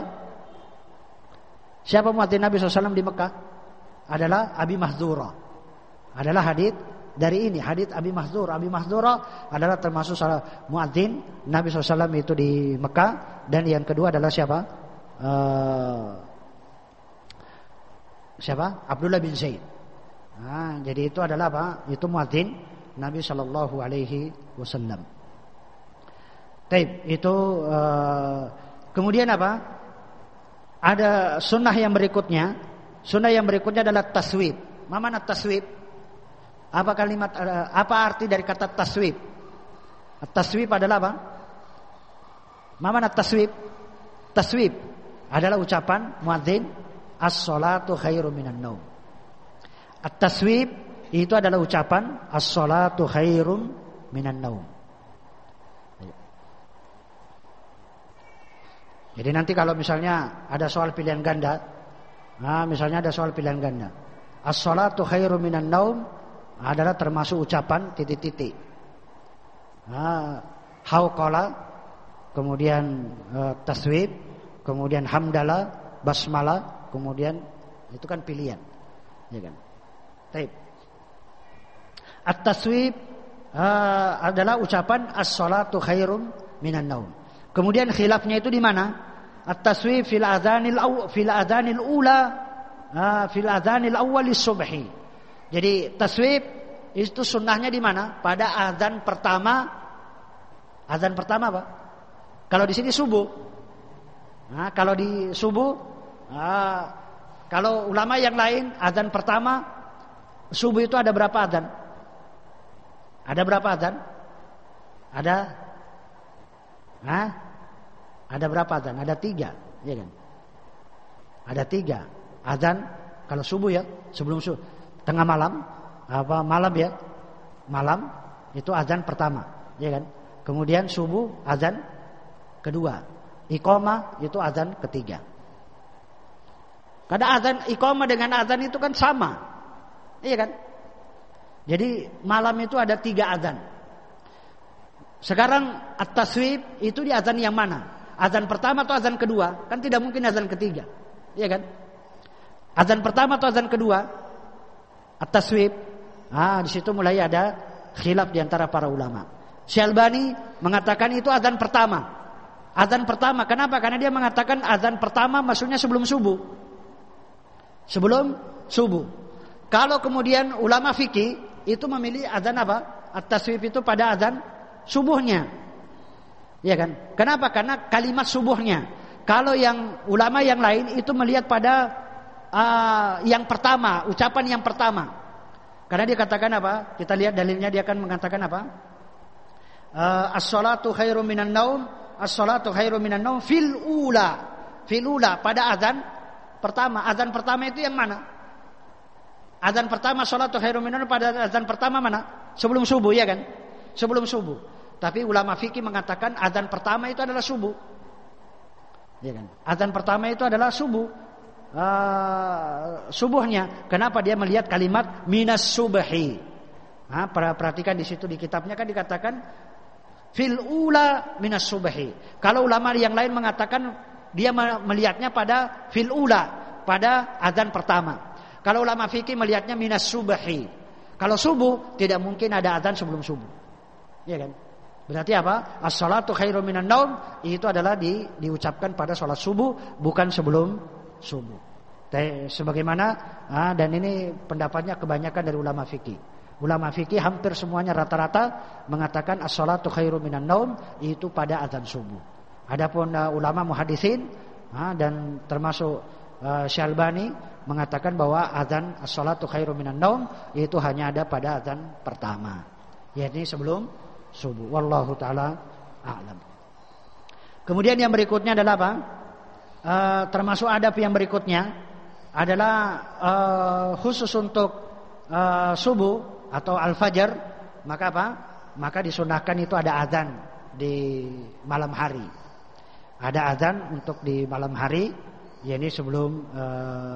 Siapa muadzin Nabi shallallahu alaihi wasallam di Mekah? Adalah Abi Mahdzura. Adalah hadits dari ini, hadits Abi Mahdzura. Abi Mahdzura adalah termasuk salah muadzin Nabi shallallahu alaihi wasallam itu di Mekah. Dan yang kedua adalah siapa? Uh, siapa? Abdullah bin Zaid. Nah, jadi itu adalah apa? Itu muadzin Nabi Shallallahu Alaihi Wasallam. Taib, itu uh, kemudian apa? Ada sunnah yang berikutnya. Sunnah yang berikutnya adalah taswib. Mana taswib? Apa kalimat? Uh, apa arti dari kata taswib? Taswib adalah apa? Mana taswib? Taswib adalah ucapan muadzin as-salatu khairum minan naum. At-taswib itu adalah ucapan as-salatu khairum minan naum. Jadi nanti kalau misalnya ada soal pilihan ganda, nah misalnya ada soal pilihan ganda, as-salatu khairum minan naum adalah termasuk ucapan titik-titik. Nah, hauqala, kemudian uh, taswib, kemudian hamdalah, basmalah, kemudian itu kan pilihan, ya kan? Baik. At-taswib uh, adalah ucapan as-salatu khairum minan naum. Kemudian khilafnya itu di mana? At-taswib fil adzanil aw fil adzanil ula uh, fil adzanil awwalis subhi. Jadi taswib itu sunnahnya di mana? Pada azan pertama. Azan pertama apa? Kalau di sini subuh. Nah, kalau di subuh, uh, kalau ulama yang lain azan pertama subuh itu ada berapa azan? Ada berapa azan? Ada? Hah? Ada berapa azan? Ada tiga, ya kan? Ada tiga azan kalau subuh ya, sebelum subuh, tengah malam, apa malam ya, malam itu azan pertama, ya kan? Kemudian subuh azan kedua, iqamah itu azan ketiga. Karena azan iqamah dengan azan itu kan sama, iya kan? Jadi malam itu ada tiga azan. Sekarang at-taswib itu di azan yang mana? Azan pertama atau azan kedua? Kan tidak mungkin azan ketiga, iya kan? Azan pertama atau azan kedua? At-taswib. Ah, di situ mulai ada khilaf di antara para ulama. Syalbani mengatakan itu azan pertama. Azan pertama, kenapa? Karena dia mengatakan azan pertama maksudnya sebelum subuh. Sebelum subuh. Kalau kemudian ulama fikih itu memilih azan apa? At-taswib itu pada azan subuhnya. Ya kan? Kenapa? Karena kalimat subuhnya. Kalau yang ulama yang lain itu melihat pada uh, yang pertama, ucapan yang pertama. Karena dia katakan apa? Kita lihat dalilnya, dia akan mengatakan apa? Uh, as-salatu khairum minan naum, as-salatu khairum minan naum fil ula. Fil ula pada azan pertama. Azan pertama itu yang mana? Azan pertama salatu khairum minan naum pada azan pertama mana? Sebelum subuh, ya kan? Sebelum subuh. Tapi ulama fikih mengatakan azan pertama itu adalah subuh, ya kan? Azan pertama itu adalah subuh, uh, subuhnya. Kenapa dia melihat kalimat minas subhi? Nah, perhatikan di situ di kitabnya kan dikatakan fil ula minas subhi. Kalau ulama yang lain mengatakan dia melihatnya pada fil ula, pada azan pertama. Kalau ulama fikih melihatnya minas subhi. Kalau subuh tidak mungkin ada azan sebelum subuh, ya kan? Berarti apa? As-salatu khairum minan naum itu adalah di, diucapkan pada salat subuh, bukan sebelum subuh. Sebagaimana ah, dan ini pendapatnya kebanyakan dari ulama fikih. Ulama fikih hampir semuanya rata-rata mengatakan as-salatu khairum minan naum itu pada azan subuh. Adapun uh, ulama muhaddisin ah, dan termasuk uh, Syalbani mengatakan bahwa azan as-salatu khairum minan naum itu hanya ada pada azan pertama, yakni sebelum subuh. Wallahu taala a'lam. Kemudian yang berikutnya adalah apa? E, termasuk adab yang berikutnya adalah e, khusus untuk e, subuh atau al-fajr, maka apa? Maka disunahkan itu ada azan di malam hari. Ada azan untuk di malam hari, yakni sebelum e,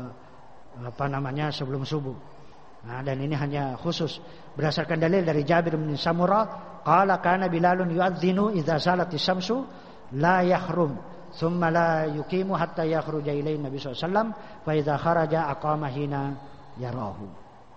apa namanya? sebelum subuh. Nah, dan ini hanya khusus berdasarkan dalil dari Jabir bin Samurah, qala kana Bilalun yu'adzinu idza salatis syamsu la yahrum thumma la yuqimu hatta yakhruja ilaihi Nabi sallallahu alaihi wasallam fa idza kharaja aqama hina yarahu.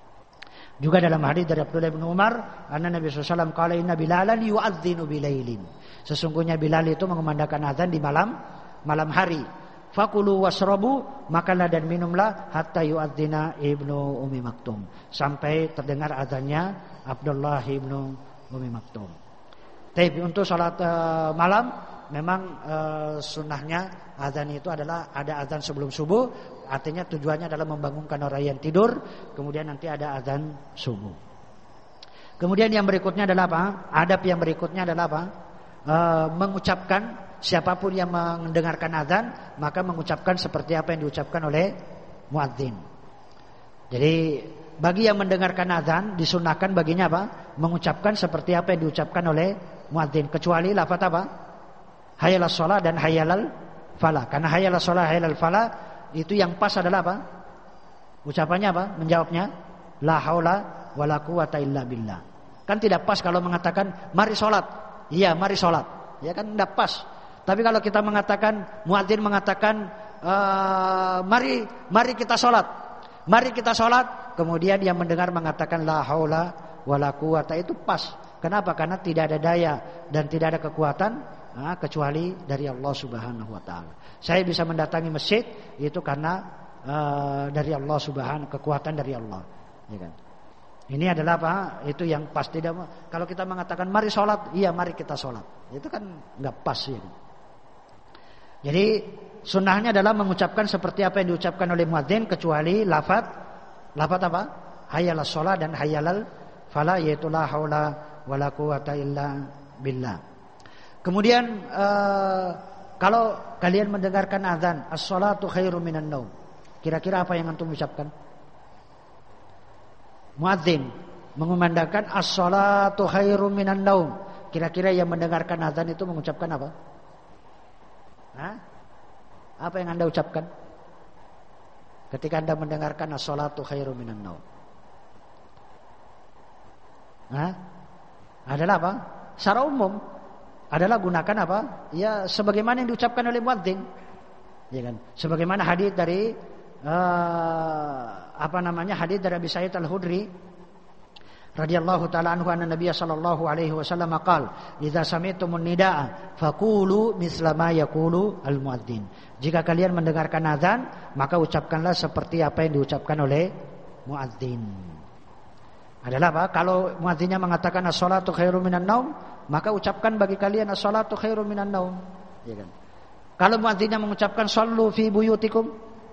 Juga dalam hadis dari Abdullah bin Umar, anna Nabi sallallahu alaihi wasallam qala inna Bilalan yu'adzinu bilailin. Sesungguhnya Bilal itu mengumandangkan azan di malam malam hari. Fakulu wasrobu, makanlah dan minumlah hatta yu'adzina ibnu Ummi Maktum, sampai terdengar azannya Abdullah ibnu Ummi Maktum. Tapi untuk salat uh, malam memang uh, sunnahnya azan itu adalah ada azan sebelum subuh, artinya tujuannya adalah membangunkan orang yang tidur, kemudian nanti ada azan subuh. Kemudian yang berikutnya adalah apa? Adab yang berikutnya adalah apa? Uh, mengucapkan siapapun yang mendengarkan azan maka mengucapkan seperti apa yang diucapkan oleh muadzin. Jadi bagi yang mendengarkan azan disunahkan baginya apa? Mengucapkan seperti apa yang diucapkan oleh muadzin, kecuali lafaz apa? Hayyalas shalah dan hayyalal falah. Karena hayyalas shalah hayyalal falah itu yang pas adalah apa? Ucapannya apa? Menjawabnya la haula wala quwata illa billah. Kan tidak pas kalau mengatakan mari sholat. Iya, mari sholat. Ya kan tidak pas. Tapi kalau kita mengatakan, muadzin mengatakan uh, mari mari kita sholat. Mari kita sholat. Kemudian yang mendengar mengatakan la haula wala quwata, itu pas. Kenapa? Karena tidak ada daya dan tidak ada kekuatan nah, kecuali dari Allah Subhanahu wa taala. Saya bisa mendatangi masjid itu karena uh, dari Allah Subhanahu, kekuatan dari Allah. Ya kan? Ini adalah apa? Itu yang pas. Tidak, kalau kita mengatakan mari sholat, iya mari kita sholat, itu kan nggak pas ya. Jadi sunnahnya adalah mengucapkan seperti apa yang diucapkan oleh muadzin, kecuali lafaz lafaz apa? Hayyalas sholat dan hayyalal falah, yaitu la haula wala quwata illa billah. Kemudian uh, kalau kalian mendengarkan azan, as-sholatu khairum minan naum, kira-kira apa yang antum ucapkan? Muadzin mengumandangkan as-sholatu khairum minan naum. Kira-kira yang mendengarkan azan itu mengucapkan apa? Hah? Apa yang Anda ucapkan ketika Anda mendengarkan as-sholatu khairum minan naum? Hah? Adalah apa? Secara umum adalah gunakan apa? Ya sebagaimana yang diucapkan oleh muadzin. Ya kan? Sebagaimana hadis dari uh, apa namanya? Hadis dari Abi Sa'id Al-Khudri radhiyallahu taala anhu, anna Nabiy sallallahu alaihi wasallam qala, "Idza sami'tumun nidaa faqulu misla ma yaqulu al-muadzin." Jika kalian mendengarkan azan, maka ucapkanlah seperti apa yang diucapkan oleh muadzin. Adalah apa? Kalau muadzinnya mengatakan as-sholatu khairum minan naum, maka ucapkan bagi kalian as-sholatu khairum minan naum. Ya kan? Kalau muadzinnya mengucapkan shallu fi buyutikum,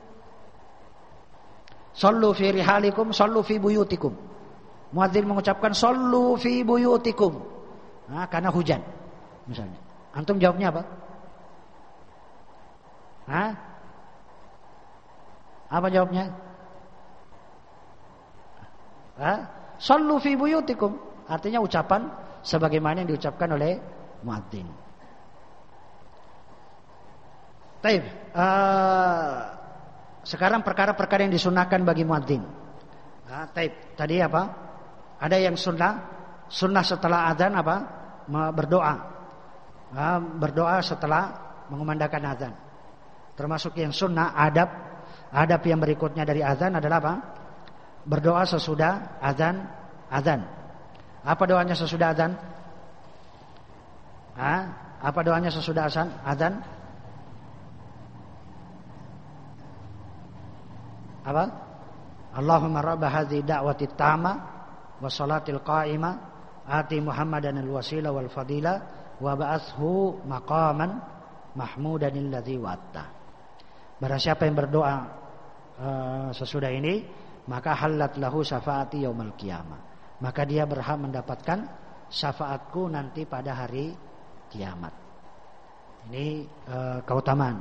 shallu fi rihalikum, shallu fi buyutikum. Muadzin mengucapkan shallu fi buyutikum. Nah, karena hujan misalnya. Antum jawabnya apa? Hah? Apa jawabnya? Hah? Shallu fi buyutikum, artinya ucapan sebagaimana yang diucapkan oleh muadzin. Baik, uh, sekarang perkara-perkara yang disunahkan bagi muadzin. Nah, taib. Tadi apa? Ada yang sunnah, sunnah setelah azan apa? Berdoa. Nah, berdoa setelah mengumandangkan azan. Termasuk yang sunnah, adab, adab yang berikutnya dari azan adalah apa? Berdoa sesudah azan, azan. Apa doanya sesudah azan? Ah, apa doanya sesudah azan? Azan? Apa? Allahumma rabb hadhihi da'wati tamma wa salatil qa'imah ati Muhammadan al-wasila wal fadila wa ba'athu maqaman mahmudan alladzi wa'atta. Barang siapa yang berdoa uh, sesudah ini, maka halat lahu syafaati yaumal qiyamah, maka dia berhak mendapatkan syafaatku nanti pada hari kiamat. Ini uh, keutamaan.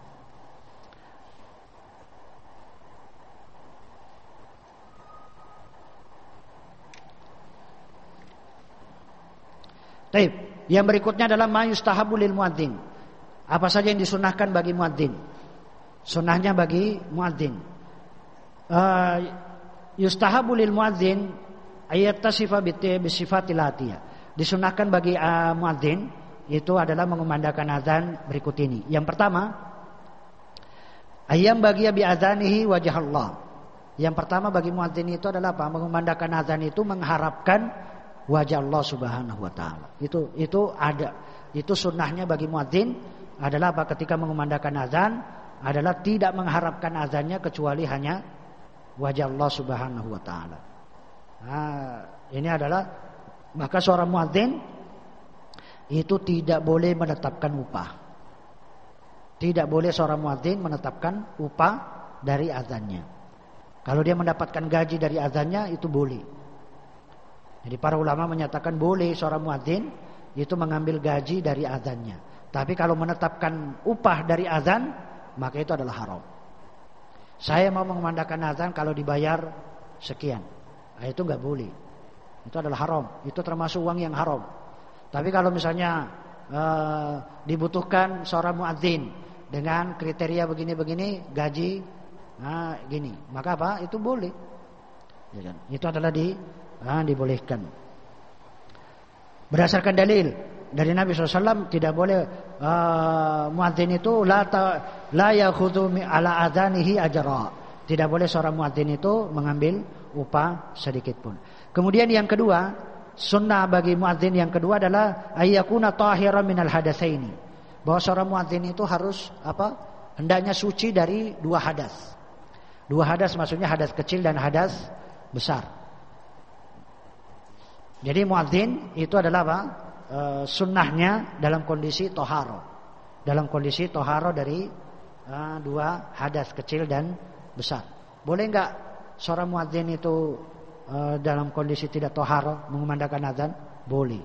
Baik, yang berikutnya adalah ma yustahabu lil muadzin. Apa saja yang disunahkan bagi muadzin? Sunnahnya bagi muadzin. Uh, yustahabu lil muadzin ayat tasifa bi sifatil atiyah. Disunahkan bagi uh, muadzin itu adalah mengumandangkan azan berikut ini. Yang pertama, ayam bagi bi azanihi wajh Allah. Yang pertama bagi muadzin itu adalah apa? Mengumandangkan azan itu mengharapkan wajah Allah Subhanahu wa taala. Itu itu ada. Itu sunnahnya bagi muadzin adalah apa? Ketika mengumandangkan azan adalah tidak mengharapkan azannya kecuali hanya wajah Allah Subhanahu wa taala. Nah, ini adalah maka seorang muadzin itu tidak boleh menetapkan upah. Tidak boleh seorang muadzin menetapkan upah dari azannya. Kalau dia mendapatkan gaji dari azannya itu boleh. Jadi para ulama menyatakan boleh seorang muadzin itu mengambil gaji dari azannya. Tapi kalau menetapkan upah dari azan, maka itu adalah haram. Saya mau mengumandangkan azan kalau dibayar sekian, nah, itu nggak boleh. Itu adalah haram. Itu termasuk uang yang haram. Tapi kalau misalnya uh, dibutuhkan seorang muadzin dengan kriteria begini-begini, gaji nah, gini, maka apa? Itu boleh. Ya kan? Itu adalah di, nah, dibolehkan. Berdasarkan dalil dari Nabi shallallahu alaihi wasallam, tidak boleh uh, muadzin itu la ta, la yakhudhu ala adzanihi ajra. Tidak boleh seorang muadzin itu mengambil upah sedikit pun. Kemudian yang kedua, sunnah bagi muadzin yang kedua adalah ayyakuna tahiran minal hadatsaini. Bahwa seorang muadzin itu harus apa? Hendaknya suci dari dua hadas. Dua hadas maksudnya hadas kecil dan hadas besar. Jadi muadzin itu adalah apa? E, sunnahnya dalam kondisi toharo, dalam kondisi toharo dari e, dua hadas kecil dan besar. Boleh enggak seorang muadzin itu e, dalam kondisi tidak toharo mengumandangkan azan? Boleh.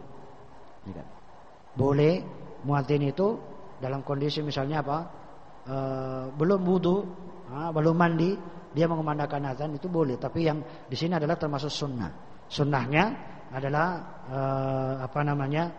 Boleh muadzin itu dalam kondisi misalnya apa? E, belum wudu, e, belum mandi, dia mengumandangkan azan, itu boleh. Tapi yang di sini adalah termasuk sunnah. Sunnahnya adalah uh, apa namanya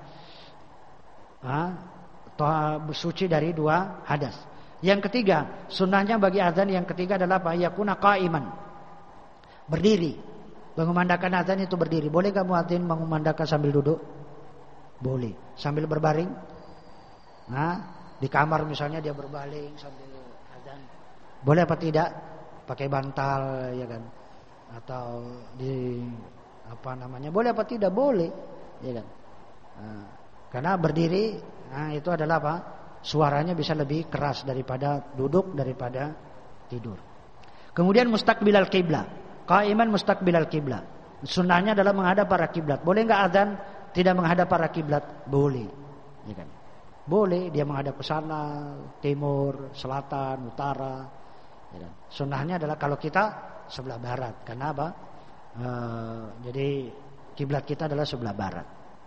uh, toha, suci dari dua hadas. Yang ketiga, sunnahnya bagi azan yang ketiga adalah apa? Yakuna qaiman, berdiri. Mengumandangkan azan itu berdiri. Boleh enggak muadzin mengumandangkan sambil duduk? Boleh. Sambil berbaring? Nah, di kamar misalnya dia berbaring sambil azan. Boleh apa tidak? Pakai bantal ya kan? Atau di apa namanya, boleh apa tidak? Boleh, ya kan? Nah, karena berdiri, nah, itu adalah apa? Suaranya bisa lebih keras daripada duduk, daripada tidur. Kemudian mustaqbilal kiblat, qaiman mustaqbilal kiblat. Sunnahnya adalah menghadap para kiblat. Boleh enggak azan tidak menghadap para kiblat? Boleh, ya kan? Boleh, dia menghadap ke sana, timur, selatan, utara. Ya kan? Sunnahnya adalah kalau kita sebelah barat. Karena apa? Uh, jadi kiblat kita adalah sebelah barat.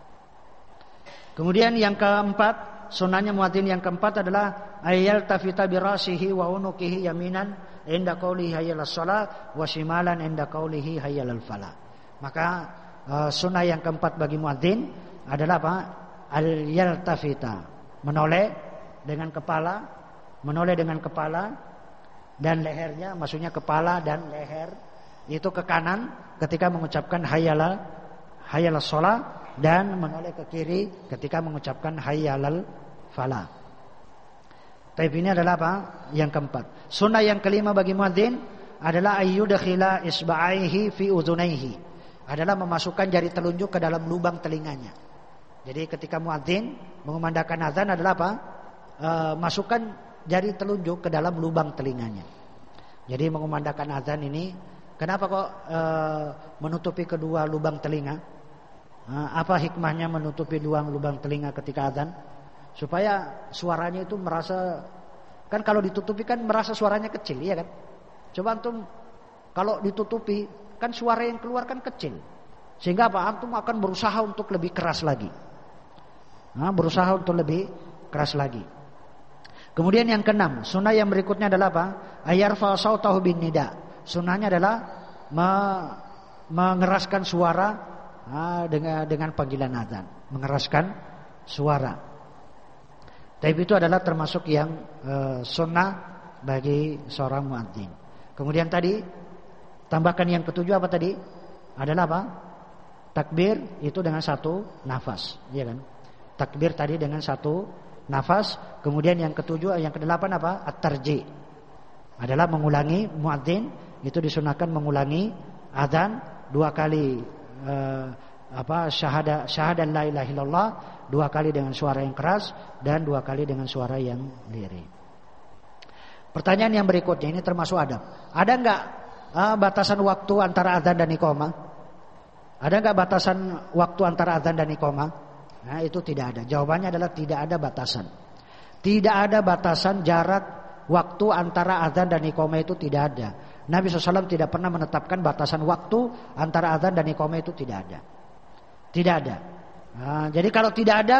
Kemudian yang keempat, sunnahnya muadzin yang keempat adalah ayyal tafita bi ra'sihi wa unuqihi yaminan inda qaulihi hayyalas shalah wa shimalan inda qaulihi hayyalal falah. Maka uh, sunnah yang keempat bagi muadzin adalah apa? Al yaltafita, menoleh dengan kepala, menoleh dengan kepala dan lehernya, maksudnya kepala dan leher itu ke kanan ketika mengucapkan hayyala hayyalas shalah, dan menoleh ke kiri ketika mengucapkan hayyalal falah. Tapi ini adalah apa? Yang keempat. Sunnah yang kelima bagi muadzin adalah ayyudkhila isba'aihi fi udhunaihi, adalah memasukkan jari telunjuk ke dalam lubang telinganya. Jadi ketika muadzin mengumandangkan azan adalah apa? E, masukkan jari telunjuk ke dalam lubang telinganya. Jadi mengumandangkan azan ini, kenapa kok e, menutupi kedua lubang telinga? E, apa hikmahnya menutupi dua lubang telinga ketika azan? Supaya suaranya itu merasa, kan kalau ditutupi kan merasa suaranya kecil, iya kan? Coba antum kalau ditutupi kan suara yang keluar kan kecil, sehingga apa? Antum akan berusaha untuk lebih keras lagi. Nah, berusaha untuk lebih keras lagi. Kemudian yang keenam, sunnah yang berikutnya adalah apa? Ayarfa sautahu bin nida. Sunnahnya adalah me, mengeraskan suara nah, dengan dengan panggilan azan, mengeraskan suara. Tapi itu adalah termasuk yang e, sunnah bagi seorang muadzin. Kemudian tadi tambahkan yang ketujuh apa tadi? Adalah apa? Takbir itu dengan satu nafas, ya kan? Takbir tadi dengan satu nafas. Kemudian yang ketujuh, yang kedelapan apa? At-tarji, adalah mengulangi. Muadzin itu disunahkan mengulangi azan dua kali, eh, apa syahadah syahadah la ilaha illallah, dua kali dengan suara yang keras dan dua kali dengan suara yang lirih. Pertanyaan yang berikutnya ini termasuk adab. Ada enggak eh, batasan waktu antara azan dan iqamah? Ada enggak batasan waktu antara azan dan iqamah? Nah, itu tidak ada. Jawabannya adalah tidak ada batasan. Tidak ada batasan jarak waktu antara azan dan iqamah, itu tidak ada. Nabi shallallahu alaihi wasallam tidak pernah menetapkan batasan waktu antara azan dan iqamah, itu tidak ada. Tidak ada. Nah, jadi kalau tidak ada,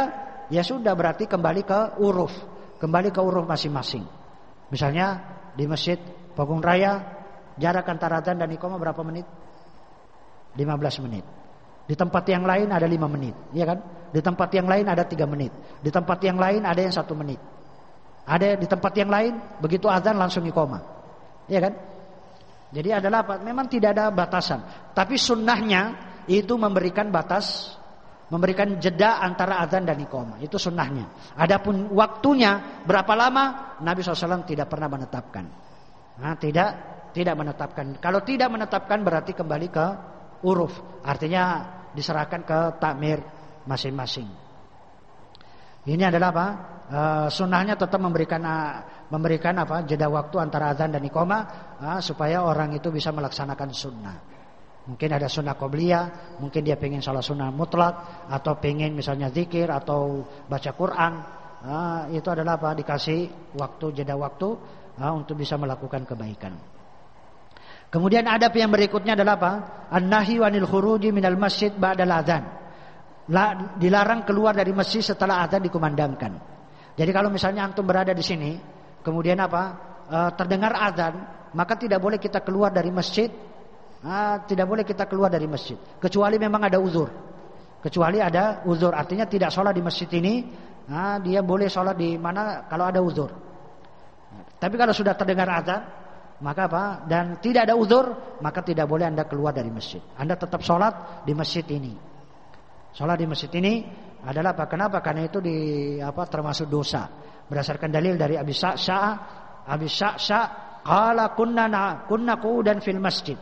ya sudah berarti kembali ke uruf, kembali ke uruf masing-masing. Misalnya di Masjid Pogung Raya jarak antara adzan dan iqamah berapa menit? lima belas menit. Di tempat yang lain ada lima menit, ya kan? Di tempat yang lain ada tiga menit. Di tempat yang lain ada yang satu menit. Ada di tempat yang lain begitu azan langsung iqamah, ya kan? Jadi adalah apa? Memang tidak ada batasan. Tapi sunnahnya itu memberikan batas, memberikan jeda antara azan dan iqamah. Itu sunnahnya. Adapun waktunya berapa lama, Nabi shallallahu alaihi wasallam tidak pernah menetapkan. Nah, tidak tidak menetapkan. Kalau tidak menetapkan berarti kembali ke uruf. Artinya diserahkan ke takmir masing-masing. Ini adalah apa? E, sunnahnya tetap memberikan memberikan apa? Jeda waktu antara azan dan iqamah e, supaya orang itu bisa melaksanakan sunnah. Mungkin ada sunnah qobliyah, mungkin dia pengen salat sunnah mutlak, atau pengen misalnya zikir atau baca Quran. E, itu adalah apa? Dikasih waktu, jeda waktu e, untuk bisa melakukan kebaikan. Kemudian adab yang berikutnya adalah apa? An-nahyi 'anil khuruji minal masjid ba'dal adzan. Dilarang keluar dari masjid setelah adzan dikumandangkan. Jadi kalau misalnya antum berada di sini, kemudian apa? E, terdengar adzan, maka tidak boleh kita keluar dari masjid. E, tidak boleh kita keluar dari masjid kecuali memang ada uzur. Kecuali ada uzur, artinya tidak sholat di masjid ini, e, dia boleh sholat di mana kalau ada uzur. Tapi kalau sudah terdengar adzan, maka apa? Dan tidak ada uzur, maka tidak boleh Anda keluar dari masjid. Anda tetap sholat di masjid ini. Sholat di masjid ini adalah apa? Kenapa? Karena itu di apa? Termasuk dosa. Berdasarkan dalil dari Abi Sa'sa, Abi Sa'sa qala kunna na kunna qu'udan fil masjid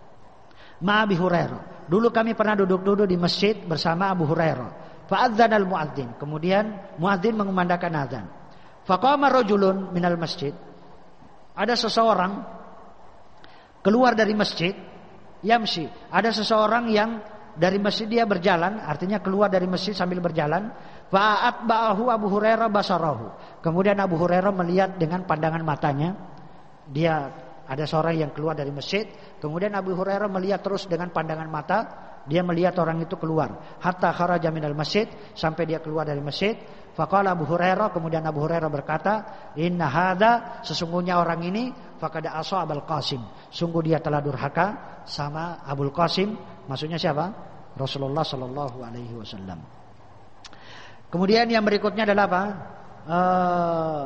ma Abi Hurairah. Dulu kami pernah duduk-duduk di masjid bersama Abu Hurairah. Fa'adzana al-muadzin. Kemudian muadzin mengumandangkan azan. Faqama rajulun minal masjid. Ada seseorang keluar dari masjid, yamshi. Ada seseorang yang dari masjid dia berjalan, artinya keluar dari masjid sambil berjalan. Fa'atba'ahu Abu Hurairah basarahu. Kemudian Abu Hurairah melihat dengan pandangan matanya. Dia ada seorang yang keluar dari masjid. Kemudian Abu Hurairah melihat terus dengan pandangan mata. Dia melihat orang itu keluar. Hatta kharaja minal masjid, sampai dia keluar dari masjid. Faqala Abu Hurairah, kemudian Abu Hurairah berkata, inna hadza, sesungguhnya orang ini faqad asa Abul Qasim, sungguh dia telah durhaka sama Abul Qasim. Maksudnya siapa? Rasulullah sallallahu alaihi wasallam. Kemudian yang berikutnya adalah apa? Uh,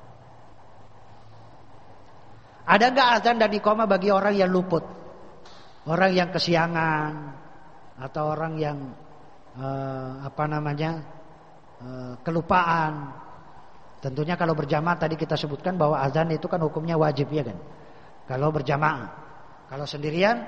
ada enggak azan dan iqamah bagi orang yang luput? Orang yang kesiangan atau orang yang uh, apa namanya? kelupaan. Tentunya kalau berjamaah tadi kita sebutkan bahwa azan itu kan hukumnya wajib, ya kan? Kalau berjamaah. Kalau sendirian,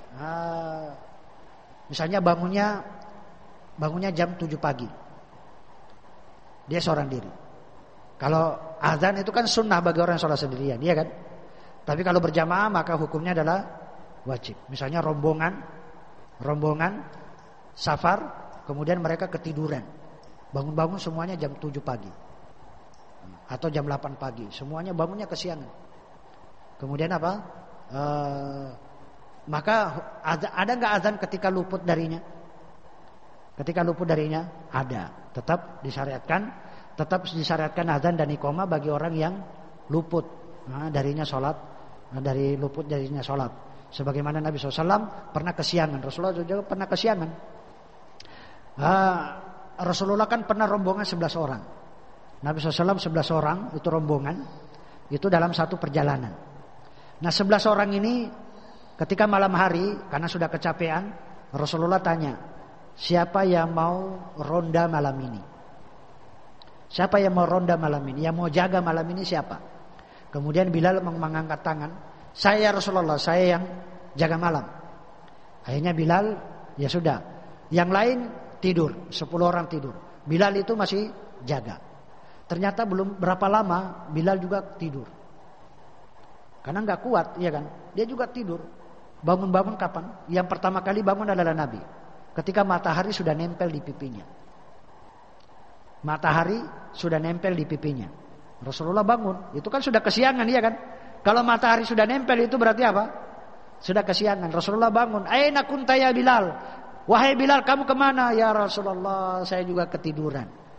misalnya bangunnya bangunnya jam tujuh pagi, dia seorang diri. Kalau azan itu kan sunnah bagi orang yang sholat sendirian, ya kan? Tapi kalau berjamaah maka hukumnya adalah wajib. Misalnya rombongan, rombongan safar, kemudian mereka ketiduran. Bangun-bangun semuanya jam tujuh pagi atau jam delapan pagi, semuanya bangunnya kesiangan. Kemudian apa? E, maka ada enggak azan ketika luput darinya? Ketika luput darinya ada. Tetap disyariatkan, tetap disyariatkan azan dan iqamah bagi orang yang luput nah, darinya sholat, nah, dari luput darinya sholat. Sebagaimana Nabi shallallahu alaihi wasallam pernah kesiangan, Rasulullah juga pernah kesiangan. Ah, Rasulullah kan pernah rombongan sebelas orang. Nabi shallallahu alaihi wasallam sebelas orang itu rombongan. Itu dalam satu perjalanan. Nah sebelas orang ini ketika malam hari karena sudah kecapean, Rasulullah tanya, siapa yang mau ronda malam ini? Siapa yang mau ronda malam ini? Yang mau jaga malam ini siapa? Kemudian Bilal mengangkat tangan, saya Rasulullah, saya yang jaga malam. Akhirnya Bilal, ya sudah. Yang lain tidur, sepuluh orang tidur. Bilal itu masih jaga. Ternyata belum berapa lama Bilal juga tidur. Karena nggak kuat, ya kan? Dia juga tidur. Bangun-bangun kapan? Yang pertama kali bangun adalah Nabi. Ketika matahari sudah nempel di pipinya. Matahari sudah nempel di pipinya. Rasulullah bangun. Itu kan sudah kesiangan, ya kan? Kalau matahari sudah nempel itu berarti apa? Sudah kesiangan. Rasulullah bangun. Aina kunta ya Bilal? Wahai Bilal, kamu kemana? Ya Rasulullah, saya juga ketiduran.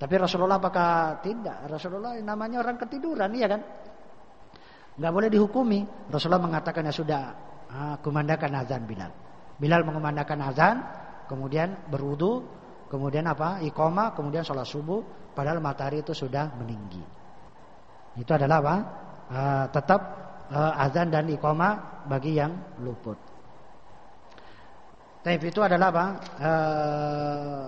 Tapi Rasulullah apakah tidak? Rasulullah namanya orang ketiduran, iya kan? Nggak boleh dihukumi. Rasulullah mengatakan ya sudah, ah, kumandangkan azan Bilal. Bilal mengumandangkan azan, kemudian berwudu, kemudian apa? Iqamah, kemudian sholat subuh. Padahal matahari itu sudah meninggi. Itu adalah apa? Uh, tetap uh, azan dan iqamah bagi yang luput. Taib itu adalah apa? Uh,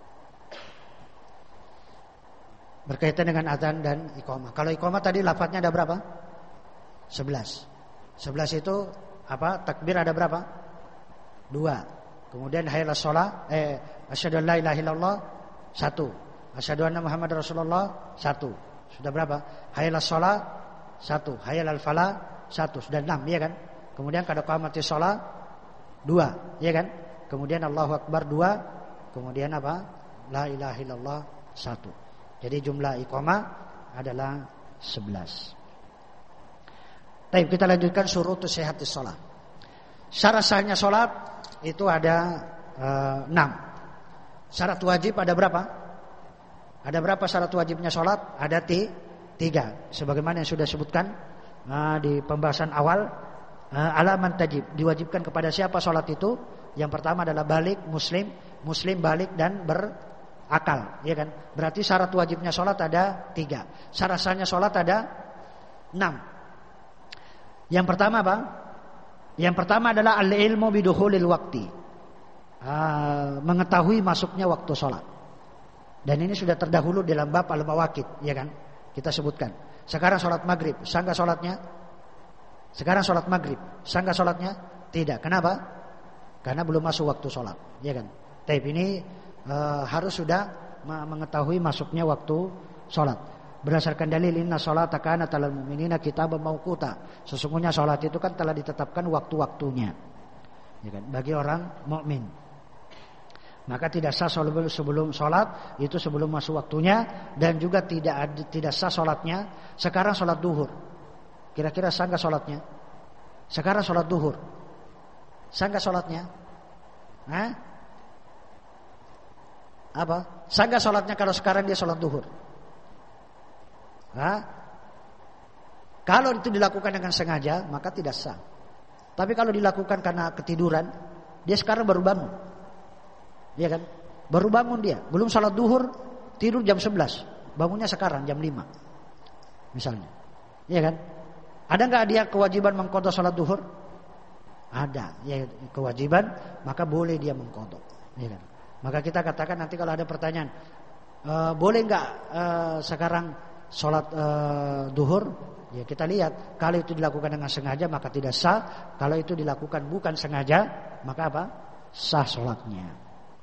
berkaitan dengan azan dan iqamah. Kalau iqamah tadi lafadznya ada berapa? Sebelas. Sebelas itu apa? Takbir ada berapa? Dua. Kemudian hayyalas shalah, eh asyhadu an la ilaha illallah, satu. Asyhadu anna Muhammadar Rasulullah, satu. Sudah berapa? Hayyalas shalah, satu. Hayyalal falah, satu. Sudah enam, ya kan? Kemudian kada qamatis shalah, dua, ya kan? Kemudian Allahu Akbar, dua. Kemudian apa? La ilaha illallah, satu. Jadi jumlah iqamah adalah sebelas. Baik, kita lanjutkan syurutus sihhatis shalah. Syarat sahnya salat itu ada uh, enam. Syarat wajib ada berapa? Ada berapa syarat wajibnya salat? Ada ti, tiga. Sebagaimana yang sudah disebutkan uh, di pembahasan awal, uh, alaman tajib, diwajibkan kepada siapa salat itu? Yang pertama adalah balik, muslim, muslim balik dan berakal, ya kan? Berarti syarat wajibnya salat ada tiga. Syarat sahnya salat ada enam. Yang pertama apa? Yang pertama adalah al-ilmu bidukhulil waqti. Uh, mengetahui masuknya waktu salat. Dan ini sudah terdahulu dalam bab al-mawaqit, ya kan? Kita sebutkan. Sekarang salat maghrib, sah enggak salatnya? Sekarang salat maghrib, sah enggak salatnya? Tidak. Kenapa? Karena belum masuk waktu salat, ya kan? Taib ini uh, harus sudah mengetahui masuknya waktu salat. Berdasarkan dalil inna sholata kanat 'alal mu'minina kitaban mauquta. Sesungguhnya salat itu kan telah ditetapkan waktu-waktunya. Ya kan? Bagi orang mukmin. Maka tidak sah sebelum salat, itu sebelum masuk waktunya, dan juga tidak tidak sah salatnya sekarang salat duhur. Kira-kira sah enggak salatnya? Sekarang salat duhur. Sah enggak salatnya? Hah? Apa? Sah enggak salatnya kalau sekarang dia salat duhur? Hah? Kalau itu dilakukan dengan sengaja maka tidak sah. Tapi kalau dilakukan karena ketiduran, dia sekarang baru bangun, dia kan? Baru bangun dia, belum salat duhur, tidur jam sebelas, bangunnya sekarang jam lima, misalnya, iya kan? Ada nggak dia kewajiban mengqadha salat duhur? Ada, ya kewajiban, maka boleh dia mengqadha, iya kan? Maka kita katakan nanti kalau ada pertanyaan, e, boleh nggak e, sekarang salat e, duhur? Ya kita lihat, kalau itu dilakukan dengan sengaja maka tidak sah. Kalau itu dilakukan bukan sengaja, maka apa? Sah salatnya.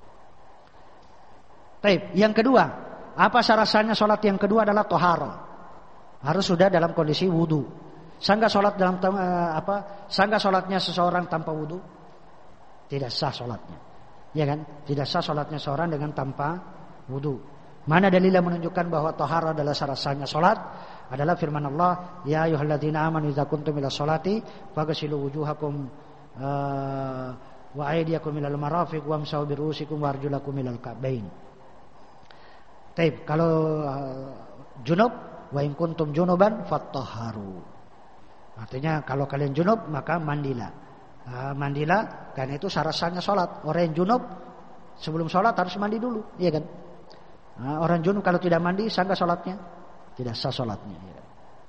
Baik, yang kedua, apa syarat sahnya salat yang kedua adalah tohara. Harus sudah dalam kondisi wudu. Sah enggak salat dalam uh, apa? Sah enggak salatnya seseorang tanpa wudu? Tidak sah salatnya. Ya kan? Tidak sah salatnya seorang dengan tanpa wudu. Mana dalil yang menunjukkan bahwa tohara adalah syarat sahnya salat? Adalah firman Allah, ya ayyuhalladzina amanu idza kuntum ila sholati faghsilu wujuhakum uh, wa aydiyakum ilal marafiq wamsahu birusikum warjulakum ilal ka'bain. Taib, kalau uh, junub, wa in kuntum junuban fattahharu. Artinya kalau kalian junub maka mandilah. Uh, mandilah, karena itu syarat sahnya salat. Orang yang junub sebelum salat harus mandi dulu, iya kan? Uh, orang junub kalau tidak mandi sah enggak salatnya? Tidak sah salatnya. Ya.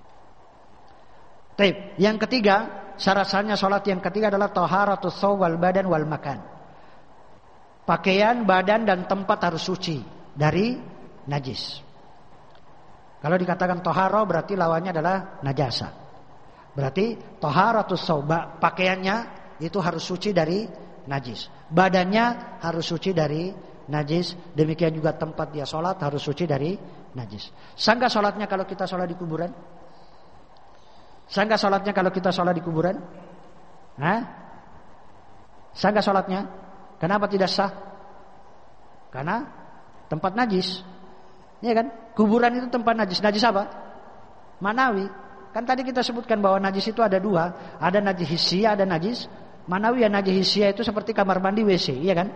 Taib, yang ketiga, syarat sahnya salat yang ketiga adalah taharatus shaub wal badan wal makan. Pakaian, badan dan tempat harus suci dari najis. Kalau dikatakan tahara berarti lawannya adalah najasa. Berarti taharatus shaub, pakaiannya itu harus suci dari najis. Badannya harus suci dari najis. Demikian juga tempat dia sholat harus suci dari najis. Sah enggak sholatnya kalau kita sholat di kuburan? Sah enggak sholatnya kalau kita sholat di kuburan? Hah? Sah enggak sholatnya? Kenapa tidak sah? Karena tempat najis. Iya kan? Kuburan itu tempat najis. Najis apa? Manawi. Kan tadi kita sebutkan bahwa najis itu ada dua. Ada najis hissiyah, ada najis manawi. Ya, najis hissiyah itu seperti kamar mandi W C, iya kan?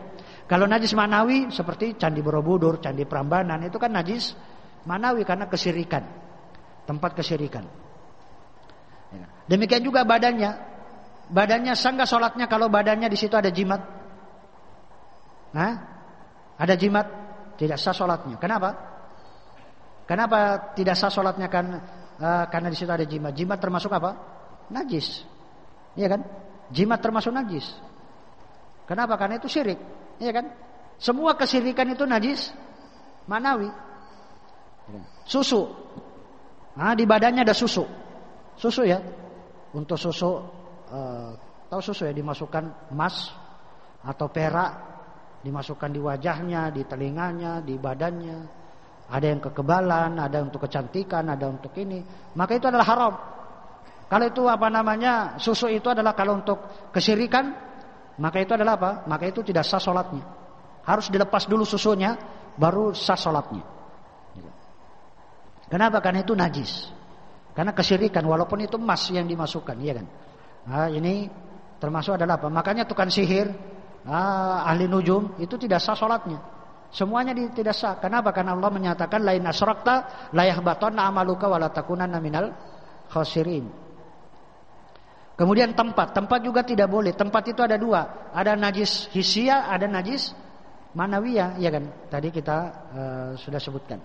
Kalau najis manawi seperti Candi Borobudur, Candi Prambanan, itu kan najis manawi karena kesyirikan, tempat kesyirikan. Demikian juga badannya, badannya sah nggak sholatnya kalau badannya di situ ada jimat? Nah, ada jimat, tidak sah sholatnya. Kenapa? Kenapa tidak sah sholatnya? Kan uh, karena di situ ada jimat. Jimat termasuk apa? Najis, iya kan? Jimat termasuk najis. Kenapa? Karena itu syirik, iya kan? Semua kesyirikan itu najis manawi. Susu, nah di badannya ada susu, susu ya. Untuk susu, uh, tahu susu ya, dimasukkan emas atau perak, dimasukkan di wajahnya, di telinganya, di badannya. Ada yang kekebalan, ada untuk kecantikan, ada untuk ini. Maka itu adalah haram. Kalau itu apa namanya, susu itu adalah kalau untuk kesyirikan, maka itu adalah apa? Maka itu tidak sah sholatnya. Harus dilepas dulu susunya, baru sah sholatnya. Kenapa? Karena itu najis. Karena kesyirikan, walaupun itu emas yang dimasukkan, iya kan? Nah, ini termasuk adalah apa? Makanya tukang sihir, ah, ahli nujum itu tidak sah sholatnya. Semuanya tidak sah. Kenapa? Karena Allah menyatakan lain asyrakta la yahbatanna amaluka wa la takunanna minal khasirin. Kemudian tempat, tempat juga tidak boleh. Tempat itu ada dua, ada najis hisia, ada najis manawiyah, ya kan? Tadi kita uh, sudah sebutkan.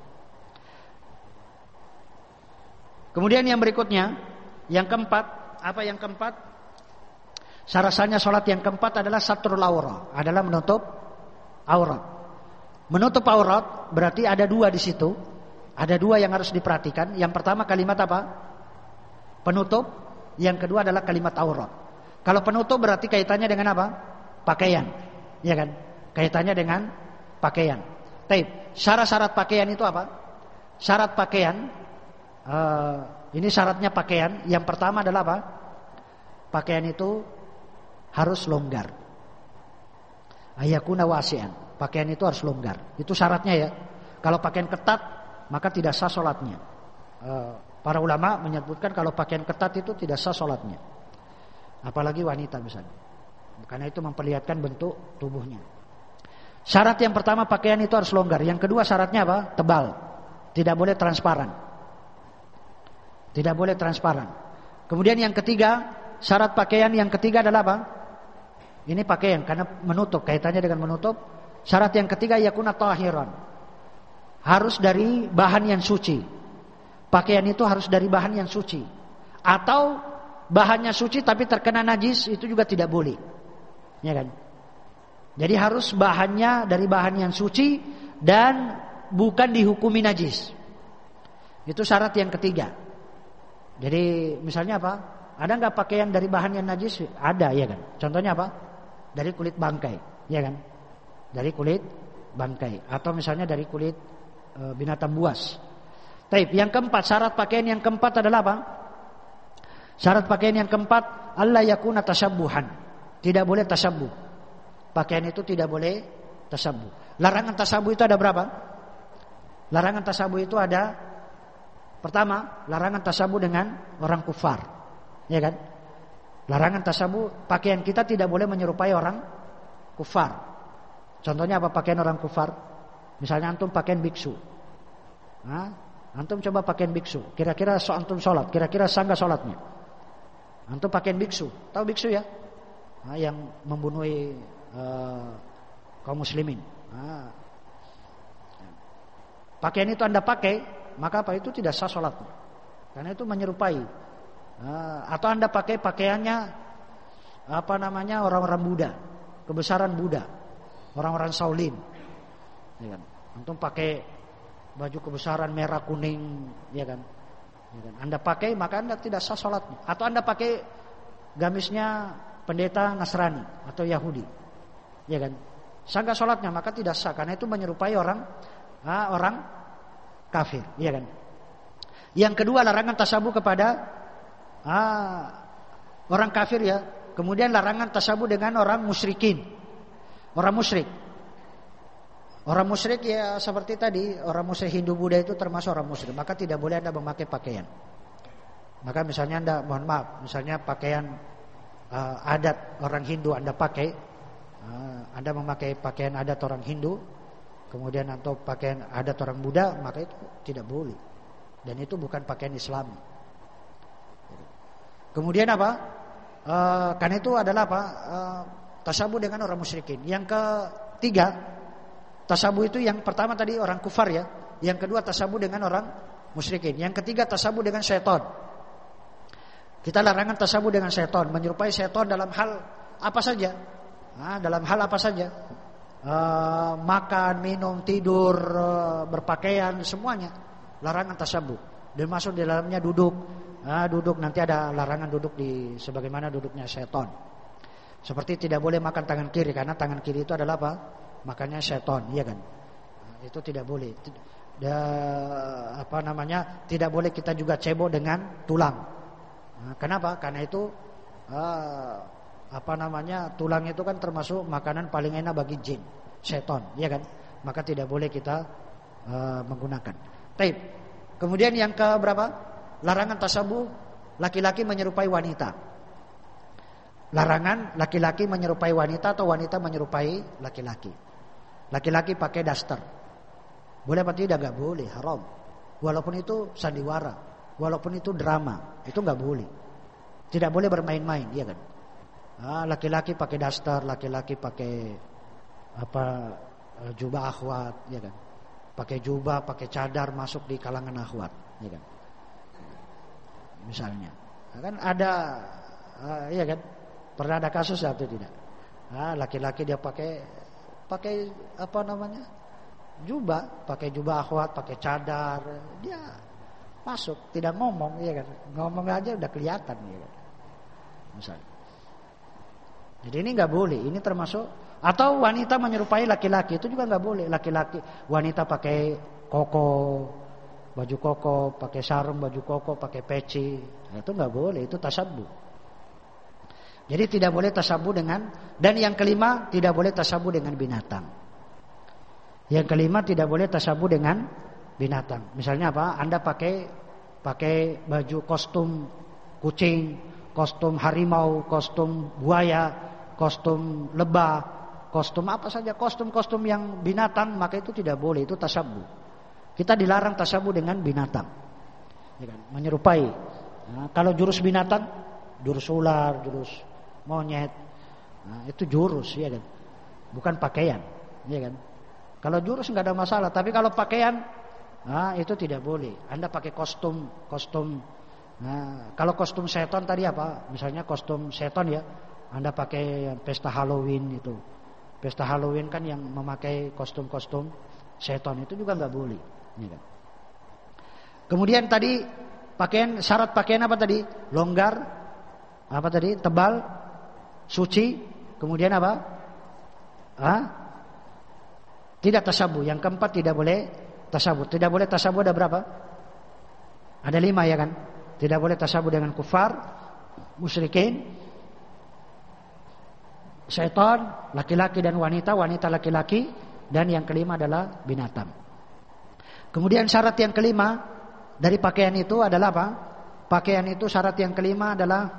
Kemudian yang berikutnya, yang keempat, apa yang keempat? Syarat-syaratnya sholat yang keempat adalah satrul aurat, adalah menutup aurat. Menutup aurat berarti ada dua di situ, ada dua yang harus diperhatikan. Yang pertama kalimat apa? Penutup. Yang kedua adalah kalimat aurat. Kalau penutup berarti kaitannya dengan apa? Pakaian, ya kan? Kaitannya dengan pakaian. Taib. Syarat-syarat pakaian itu apa? Syarat pakaian, uh, ini syaratnya pakaian. Yang pertama adalah apa? Pakaian itu harus longgar. Ayakuna wasi'an. Pakaian itu harus longgar. Itu syaratnya ya. Kalau pakaian ketat, maka tidak sah sholatnya. Uh, Para ulama menyebutkan kalau pakaian ketat itu tidak sah sholatnya. Apalagi wanita misalnya. Karena itu memperlihatkan bentuk tubuhnya. Syarat yang pertama pakaian itu harus longgar. Yang kedua syaratnya apa? Tebal. Tidak boleh transparan. Tidak boleh transparan. Kemudian yang ketiga, syarat pakaian yang ketiga adalah apa? Ini pakaian karena menutup, kaitannya dengan menutup. Syarat yang ketiga yakuna tahiran. Harus dari bahan yang suci. Pakaian itu harus dari bahan yang suci. Atau bahannya suci tapi terkena najis, itu juga tidak boleh. Ya kan? Jadi harus bahannya dari bahan yang suci dan bukan dihukumi najis. Itu syarat yang ketiga. Jadi misalnya apa? Ada nggak pakaian dari bahan yang najis? Ada, ya kan? Contohnya apa? Dari kulit bangkai, ya kan? Dari kulit bangkai. Atau misalnya dari kulit e, binatang buas. Taib. Yang keempat, syarat pakaian yang keempat adalah apa? Syarat pakaian yang keempat, alla yakuna tasabbuhan. Tidak boleh tasabbuh. Pakaian itu tidak boleh tasabbuh. Larangan tasabbuh itu ada berapa? Larangan tasabbuh itu ada, pertama, larangan tasabbuh dengan orang kufar. Ya kan? Larangan tasabbuh, pakaian kita tidak boleh menyerupai orang kufar. Contohnya apa pakaian orang kufar? Misalnya antum pakaian biksu. Nah, antum coba pakaian biksu, kira-kira so antum sholat, kira-kira sah nggak sholatnya? Antum pakaian biksu, tahu biksu ya? Nah, yang membunuh uh, kaum muslimin. Nah, pakaian itu anda pakai, maka apa itu tidak sah sholatnya, karena itu menyerupai. Nah, atau anda pakai pakaiannya apa namanya orang-orang Buddha, kebesaran Buddha, orang-orang Shaolin, ya kan? Antum pakai baju kebesaran merah kuning, ya kan? Ya kan? Anda pakai maka anda tidak sah sholatnya. Atau anda pakai gamisnya pendeta Nasrani atau Yahudi, ya kan? Sah nggak sholatnya? Maka tidak sah karena itu menyerupai orang ah, orang kafir, ya kan? Yang kedua larangan tasabuh kepada ah, orang kafir ya. Kemudian larangan tasabuh dengan orang musyrikin, orang musyrik. Orang musyrik ya seperti tadi, orang musyrik Hindu Buddha itu termasuk orang musyrik, maka tidak boleh anda memakai pakaian. Maka misalnya anda, mohon maaf, misalnya pakaian uh, adat orang Hindu anda pakai, uh, Anda memakai pakaian adat orang Hindu, kemudian atau pakaian adat orang Buddha, maka itu tidak boleh. Dan itu bukan pakaian Islam. Kemudian apa? Uh, karena itu adalah apa? Uh, tasabuh dengan orang musyrikin. Yang ketiga, tasabuh itu yang pertama tadi orang kufar ya. Yang kedua tasabuh dengan orang musyrikin. Yang ketiga tasabuh dengan syaitan. Kita larangan tasabuh dengan syaitan, menyerupai syaitan dalam hal apa saja. Nah, dalam hal apa saja. Uh, makan, minum, tidur, uh, berpakaian, semuanya larangan tasabuh. Dan masuk di dalamnya duduk. Nah, duduk nanti ada larangan duduk di sebagaimana duduknya syaitan. Seperti tidak boleh makan tangan kiri karena tangan kiri itu adalah apa? Makannya syaitan, iya kan? Nah, itu tidak boleh. Da, apa namanya? Tidak boleh kita juga cebok dengan tulang. Nah, kenapa? Karena itu uh, apa namanya? Tulang itu kan termasuk makanan paling enak bagi jin, syaitan, iya kan? Maka tidak boleh kita uh, menggunakan. Taib. Kemudian yang ke berapa? Larangan tasabuh laki-laki menyerupai wanita. Larangan laki-laki menyerupai wanita atau wanita menyerupai laki-laki. Laki-laki pakai daster. Boleh apa tidak? Gak boleh, haram. Walaupun itu sandiwara, walaupun itu drama, itu gak boleh. Tidak boleh bermain-main, iya kan? Ah, laki-laki pakai daster, laki-laki pakai apa jubah akhwat, iya kan? Pakai jubah, pakai cadar masuk di kalangan akhwat, iya kan? Misalnya, kan ada, uh, iya kan? Pernah ada kasus atau tidak? Nah, laki-laki dia pakai, pakai apa namanya? Jubah, pakai jubah akhwat, pakai cadar, dia masuk, tidak ngomong, iya kan? Ngomong aja udah kelihatan, iya kan? Misalnya. Jadi ini nggak boleh, ini termasuk. Atau wanita menyerupai laki-laki, itu juga nggak boleh. Laki-laki, wanita pakai koko, baju koko, pakai sarung baju koko, pakai peci, nah, itu nggak boleh, itu tasabuh. Jadi tidak boleh tasabuh dengan. Dan yang kelima, tidak boleh tasabuh dengan binatang. Yang kelima, tidak boleh tasabuh dengan binatang. Misalnya apa? Anda pakai pakai baju kostum kucing, kostum harimau, kostum buaya, kostum lebah, kostum apa saja, kostum-kostum yang binatang, maka itu tidak boleh, itu tasabuh. Kita dilarang tasabuh dengan binatang, ya kan? Menyerupai. Nah, kalau jurus binatang, jurus ular, jurus monyet, nah, itu jurus, ya kan? Bukan pakaian, ya kan? Kalau jurus nggak ada masalah, tapi kalau pakaian, nah, itu tidak boleh. Anda pakai kostum, kostum. Nah, kalau kostum setan tadi apa? Misalnya kostum setan ya, Anda pakai pesta Halloween itu. Pesta Halloween kan yang memakai kostum-kostum setan itu juga nggak boleh. Kemudian tadi pakaian, syarat pakaian apa tadi? Longgar, apa tadi? Tebal, suci. Kemudian apa? Hah? Tidak tasabuh. Yang keempat tidak boleh tasabuh. Tidak boleh tasabuh ada berapa? Ada lima ya kan? Tidak boleh tasabuh dengan kufar, musyrikin, syaitan, laki-laki dan wanita, wanita laki-laki, dan yang kelima adalah binatang. Kemudian syarat yang kelima dari pakaian itu adalah apa? Pakaian itu syarat yang kelima adalah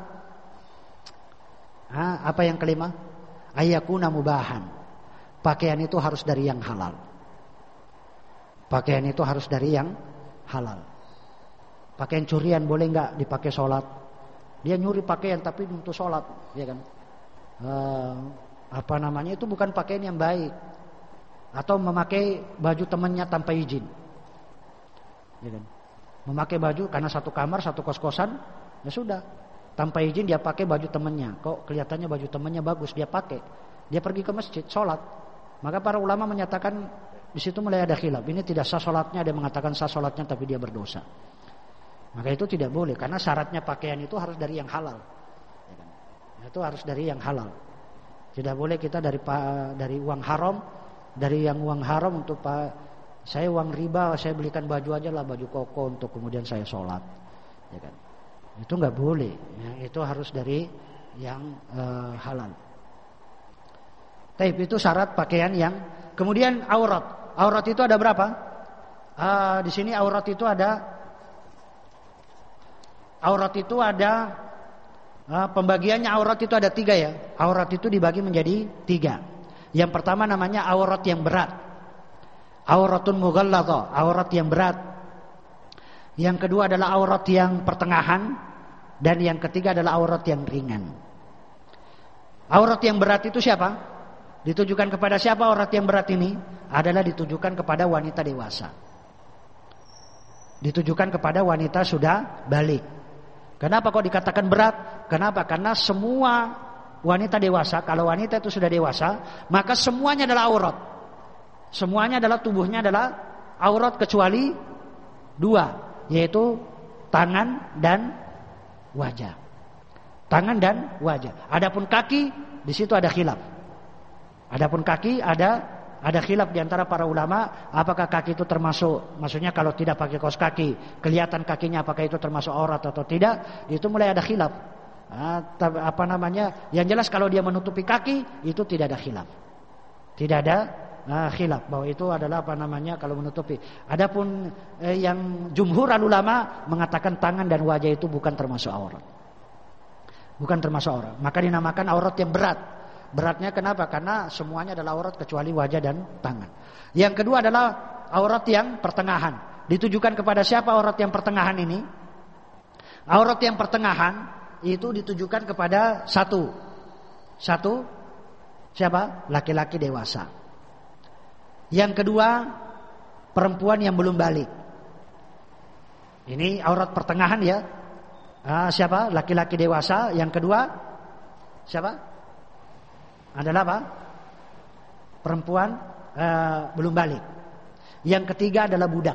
ah, apa yang kelima? Ayyakuna mubahan. Pakaian itu harus dari yang halal. Pakaian itu harus dari yang halal. Pakaian curian boleh nggak dipakai sholat? Dia nyuri pakaian tapi untuk sholat, ya kan? Uh, apa namanya, itu bukan pakaian yang baik. Atau memakai baju temannya tanpa izin, ya kan? Memakai baju karena satu kamar satu kos-kosan, ya sudah, tanpa izin dia pakai baju temannya. Kok kelihatannya baju temannya bagus, dia pakai. Dia pergi ke masjid sholat. Maka para ulama menyatakan di situ mulai ada khilaf. Ini tidak sah sholatnya, ada yang mengatakan sah sholatnya tapi dia berdosa. Maka itu tidak boleh, karena syaratnya pakaian itu harus dari yang halal, ya kan? Itu harus dari yang halal. Tidak boleh kita dari dari uang haram, dari yang uang haram untuk pak saya uang riba, saya belikan baju aja lah, baju koko untuk kemudian saya sholat, ya kan? Itu nggak boleh, ya, itu harus dari yang uh, halal. Taib, itu syarat pakaian yang. Kemudian aurat, aurat itu ada berapa? Uh, di sini aurat itu ada, aurat itu ada pembagiannya aurat itu ada tiga ya. Aurat itu dibagi menjadi tiga. Yang pertama namanya aurat yang berat. Auratun mughalladhah, aurat yang berat. Yang kedua adalah aurat yang pertengahan. Dan yang ketiga adalah aurat yang ringan. Aurat yang berat itu siapa? Ditujukan kepada siapa aurat yang berat ini? Adalah ditujukan kepada wanita dewasa. Ditujukan kepada wanita sudah balik. Kenapa kok dikatakan berat? Kenapa? Karena semua wanita dewasa, kalau wanita itu sudah dewasa, maka semuanya adalah aurat. Semuanya adalah tubuhnya adalah aurat kecuali dua, yaitu tangan dan wajah. Tangan dan wajah. Adapun kaki, di situ ada khilaf. Adapun kaki ada ada khilaf di antara para ulama, apakah kaki itu termasuk, maksudnya kalau tidak pakai kaos kaki, kelihatan kakinya apakah itu termasuk aurat atau tidak, itu mulai ada khilaf. Apa namanya? Yang jelas kalau dia menutupi kaki itu tidak ada khilaf. Tidak ada uh, khilaf bahwa itu adalah apa namanya kalau menutupi. Adapun eh, yang jumhur ulama mengatakan tangan dan wajah itu bukan termasuk aurat. Bukan termasuk aurat. Maka dinamakan aurat yang berat. Beratnya kenapa? Karena semuanya adalah aurat kecuali wajah dan tangan. Yang kedua adalah aurat yang pertengahan. Ditujukan kepada siapa aurat yang pertengahan ini? Aurat yang pertengahan itu ditujukan kepada satu. Satu siapa? Laki-laki dewasa. Yang kedua, perempuan yang belum balik. Ini aurat pertengahan ya. Ah, siapa? Laki-laki dewasa. Yang kedua siapa? Adalah apa? Perempuan uh, belum balik. Yang ketiga adalah budak.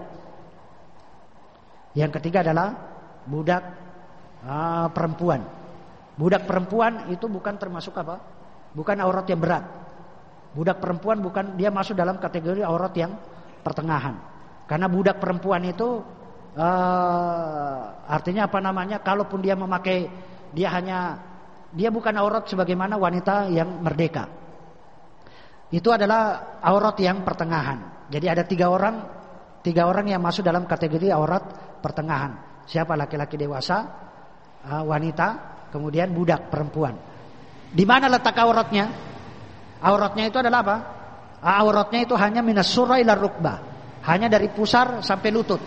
Yang ketiga adalah budak uh, perempuan. Budak perempuan itu bukan termasuk apa? Bukan aurat yang berat. Budak perempuan bukan, dia masuk dalam kategori aurat yang pertengahan. Karena budak perempuan itu uh, artinya apa namanya? Kalaupun dia memakai, dia hanya dia bukan aurat sebagaimana wanita yang merdeka. Itu adalah aurat yang pertengahan. Jadi ada tiga orang, tiga orang yang masuk dalam kategori aurat pertengahan. Siapa? Laki-laki dewasa, wanita, kemudian budak perempuan. Di mana letak auratnya? Auratnya itu adalah apa? Auratnya itu hanya minas surra ila rukbah, hanya dari pusar sampai lutut.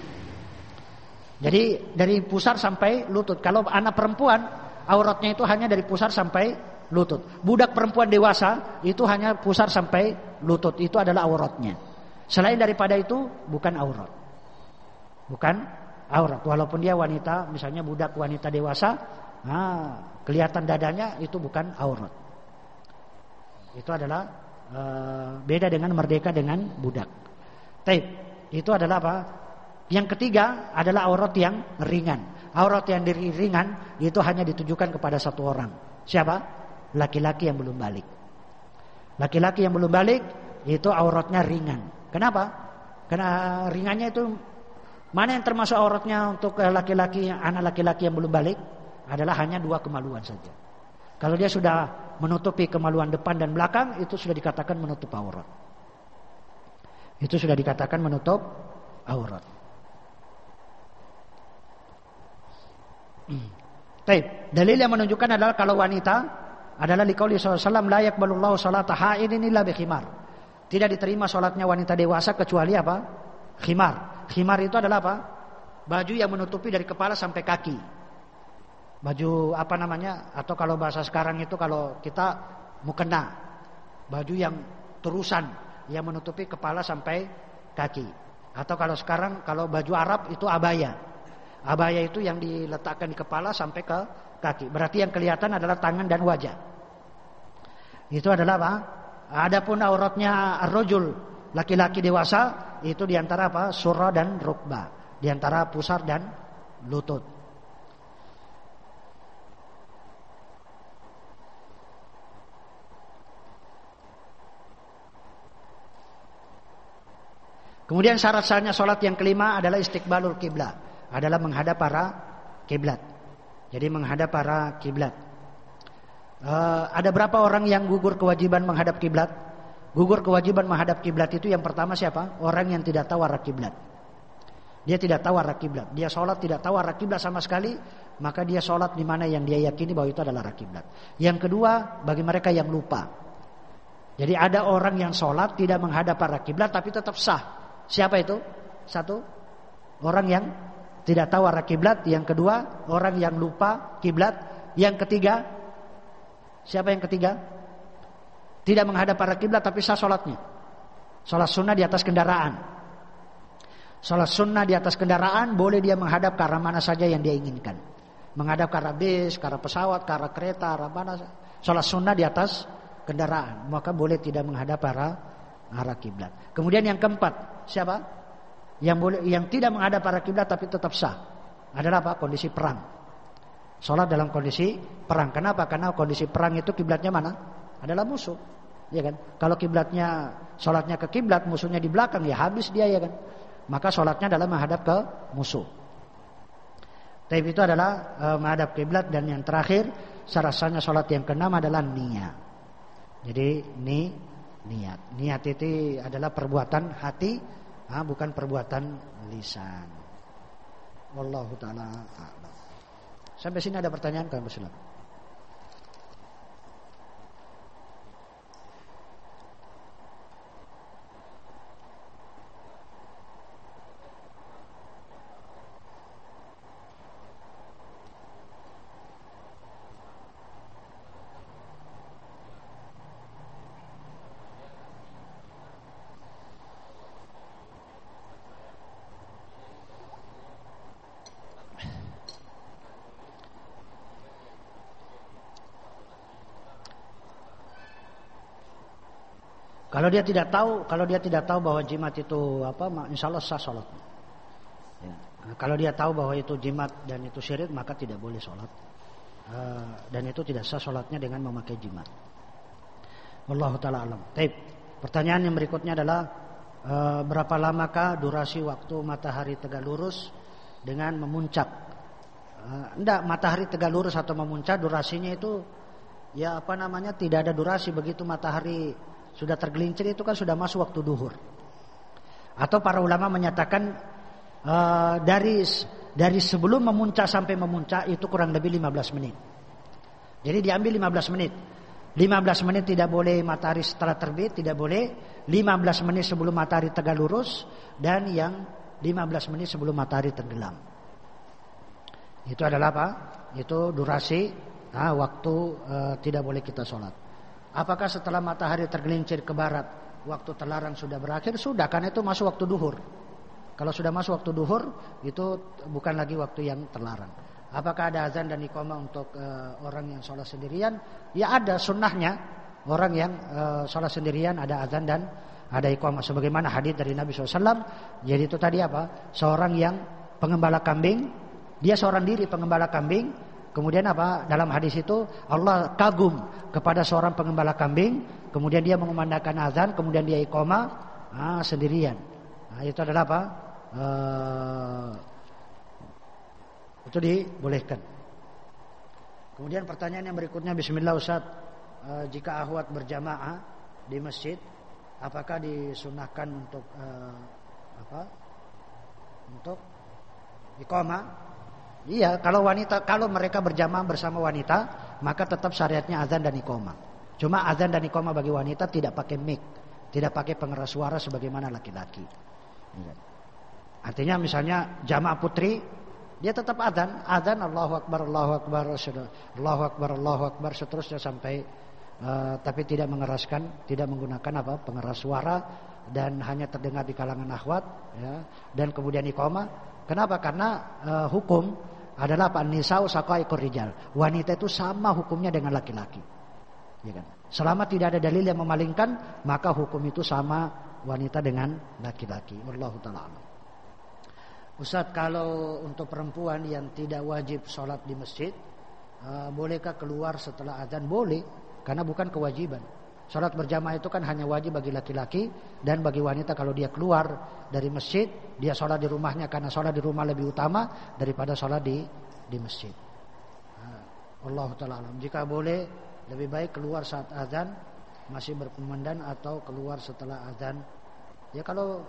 Jadi dari pusar sampai lutut. Kalau anak perempuan, auratnya itu hanya dari pusar sampai lutut. Budak perempuan dewasa itu hanya pusar sampai lutut. Itu adalah auratnya. Selain daripada itu bukan aurat. Bukan aurat. Walaupun dia wanita, misalnya budak wanita dewasa, nah, kelihatan dadanya, itu bukan aurat. Itu adalah uh, beda dengan merdeka dengan budak. Taib. Itu adalah apa? Yang ketiga adalah aurat yang ringan. Aurat yang ringan itu hanya ditujukan kepada satu orang. Siapa? Laki-laki yang belum balik. Laki-laki yang belum balik itu auratnya ringan. Kenapa? Karena ringannya itu, mana yang termasuk auratnya untuk laki-laki, anak laki-laki yang belum balik? Adalah hanya dua kemaluan saja. Kalau dia sudah menutupi kemaluan depan dan belakang, itu sudah dikatakan menutup aurat. Itu sudah dikatakan menutup aurat. Taib. Dalil yang menunjukkan adalah kalau wanita adalah liqauli sallallahu alaihi wasallam la yaqbalullahu salata haidin illa bi khimar. Tidak diterima salatnya wanita dewasa kecuali apa? Khimar. Khimar itu adalah apa? Baju yang menutupi dari kepala sampai kaki. Baju apa namanya? Atau kalau bahasa sekarang itu kalau kita mukena. Baju yang terusan yang menutupi kepala sampai kaki. Atau kalau sekarang kalau baju Arab itu abaya. Abaya itu yang diletakkan di kepala sampai ke kaki. Berarti yang kelihatan adalah tangan dan wajah. Itu adalah apa? Adapun auratnya ar-rajul, laki-laki dewasa, itu diantara apa? Surra dan rukbah. Diantara pusar dan lutut. Kemudian syarat-syaratnya sholat yang kelima adalah istiqbalul kiblat, adalah menghadap para kiblat. Jadi menghadap para kiblat. Uh, ada berapa orang yang gugur kewajiban menghadap kiblat? Gugur kewajiban menghadap kiblat itu yang pertama siapa? Orang yang tidak tahu arah kiblat. Dia tidak tahu arah kiblat. Dia sholat tidak tahu arah kiblat sama sekali, maka dia sholat di mana yang dia yakini bahwa itu adalah arah kiblat. Yang kedua, bagi mereka yang lupa. Jadi ada orang yang sholat tidak menghadap arah kiblat tapi tetap sah. Siapa itu? Satu, orang yang tidak tahu arah kiblat. Yang kedua, orang yang lupa kiblat. Yang ketiga, siapa yang ketiga? Tidak menghadap arah kiblat tapi sah sholatnya. Sholat sunnah di atas kendaraan. Sholat sunnah di atas kendaraan boleh dia menghadap ke arah mana saja yang dia inginkan. Menghadap ke arah bis, ke arah pesawat, ke arah kereta, arah mana. Sholat sunnah di atas kendaraan, maka boleh tidak menghadap arah arah kiblat. Kemudian yang keempat, siapa? Yang boleh, yang tidak menghadap arah kiblat tapi tetap sah adalah apa? Kondisi perang. Sholat dalam kondisi perang. Kenapa? Karena kondisi perang itu kiblatnya mana? Adalah musuh, ya kan? Kalau kiblatnya sholatnya ke kiblat, musuhnya di belakang, ya habis dia, ya kan? Maka sholatnya adalah menghadap ke musuh. Tapi itu adalah e, menghadap kiblat. Dan yang terakhir, syarat-syaratnya sholat yang keenam adalah niat. Jadi ni niat. Niat itu adalah perbuatan hati, ha, bukan perbuatan lisan. Wallahu taala a'lam. Sampai sini ada pertanyaan kan, Muslim? Kalau dia tidak tahu, kalau dia tidak tahu bahwa jimat itu apa, insya Allah sah sholatnya. Ya. Nah, kalau dia tahu bahwa itu jimat dan itu syirik, maka tidak boleh sholat. Uh, dan itu tidak sah sholatnya dengan memakai jimat. Wallahu ta'ala alam. Taib. Pertanyaan yang berikutnya adalah uh, berapa lamakah durasi waktu matahari tegak lurus dengan memuncak? Uh, enggak, matahari tegak lurus atau memuncak durasinya itu ya apa namanya tidak ada durasi. Begitu matahari sudah tergelincir itu kan sudah masuk waktu duhur. Atau para ulama menyatakan uh, dari dari sebelum memuncak sampai memuncak itu kurang lebih lima belas menit. Jadi diambil lima belas menit. lima belas menit tidak boleh matahari setelah terbit, tidak boleh. lima belas menit sebelum matahari tegak lurus, dan yang lima belas menit sebelum matahari tenggelam. Itu adalah apa? Itu durasi nah, waktu uh, tidak boleh kita sholat. Apakah setelah matahari tergelincir ke barat waktu terlarang sudah berakhir? Sudah, karena itu masuk waktu duhur. Kalau sudah masuk waktu duhur itu bukan lagi waktu yang terlarang. Apakah ada azan dan iqamah untuk uh, orang yang sholat sendirian? Ya ada sunnahnya. Orang yang uh, sholat sendirian ada azan dan ada iqamah. Sebagaimana hadis dari Nabi shallallahu alaihi wasallam. Jadi itu tadi apa? Seorang yang pengembala kambing, dia seorang diri pengembala kambing. Kemudian apa? Dalam hadis itu Allah kagum kepada seorang pengembala kambing. Kemudian dia mengumandangkan azan. Kemudian dia iqamah ah, sendirian. Nah, itu adalah apa? Uh, itu dibolehkan. Kemudian pertanyaan yang berikutnya, Bismillah Ustaz, uh, jika ahwat berjamaah di masjid, apakah disunahkan untuk uh, apa? Untuk iqamah? Iya, kalau wanita, kalau mereka berjamaah bersama wanita, maka tetap syariatnya azan dan iqamah. Cuma azan dan iqamah bagi wanita tidak pakai mic, tidak pakai pengeras suara sebagaimana laki-laki. Artinya misalnya jamaah putri, dia tetap azan, azan Allahu Akbar, Allahu Akbar, Allahu Akbar, Allahu Akbar, seterusnya sampai, uh, tapi tidak mengeraskan, tidak menggunakan apa pengeras suara dan hanya terdengar di kalangan akhwat, ya. Dan kemudian iqamah. Kenapa? Karena uh, hukum adalah apa? Nisa'u saqaiqur rijal. Wanita itu sama hukumnya dengan laki-laki. Ya kan? Selama tidak ada dalil yang memalingkan, maka hukum itu sama wanita dengan laki-laki. Wallahu ta'ala a'lam. Ustaz, kalau untuk perempuan yang tidak wajib sholat di masjid, uh, bolehkah keluar setelah azan? Boleh, karena bukan kewajiban. Sholat berjamaah itu kan hanya wajib bagi laki-laki, dan bagi wanita kalau dia keluar dari masjid, dia sholat di rumahnya, karena sholat di rumah lebih utama daripada sholat di di masjid. Allah Ta'ala alam. Jika boleh, lebih baik keluar saat azan masih berkumandang atau keluar setelah azan. Ya kalau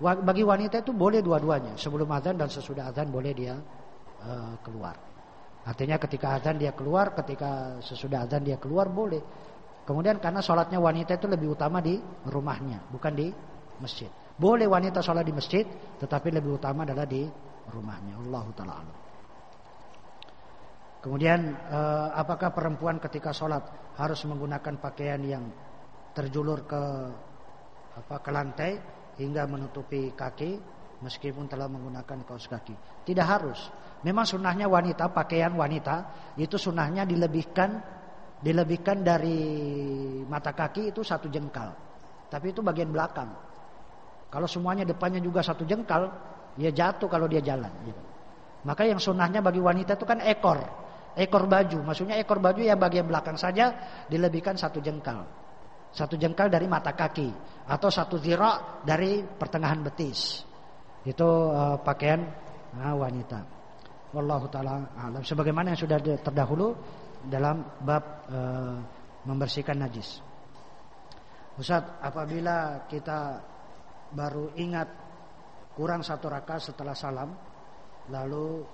Bagi wanita itu boleh dua-duanya, sebelum azan dan sesudah azan boleh dia uh, keluar. Artinya ketika azan dia keluar, ketika sesudah azan dia keluar boleh. Kemudian karena sholatnya wanita itu lebih utama di rumahnya, bukan di masjid. Boleh wanita sholat di masjid, tetapi lebih utama adalah di rumahnya. Allahu ta'ala alam. Kemudian uh, apakah perempuan ketika sholat harus menggunakan pakaian yang terjulur ke apa ke lantai hingga menutupi kaki meskipun telah menggunakan kaos kaki? Tidak harus. Memang sunnahnya wanita, pakaian wanita itu sunnahnya dilebihkan dilebihkan dari mata kaki itu satu jengkal. Tapi itu bagian belakang. Kalau semuanya depannya juga satu jengkal, dia jatuh kalau dia jalan. Maka yang sunnahnya bagi wanita itu kan ekor, ekor baju. Maksudnya ekor baju yang bagian belakang saja dilebihkan satu jengkal. Satu jengkal dari mata kaki atau satu zira dari pertengahan betis. Itu uh, pakaian uh, wanita. Wallahu taala alam. Sebagaimana yang sudah terdahulu dalam bab uh, membersihkan najis. Ustaz, apabila kita baru ingat kurang satu rakaat setelah salam, lalu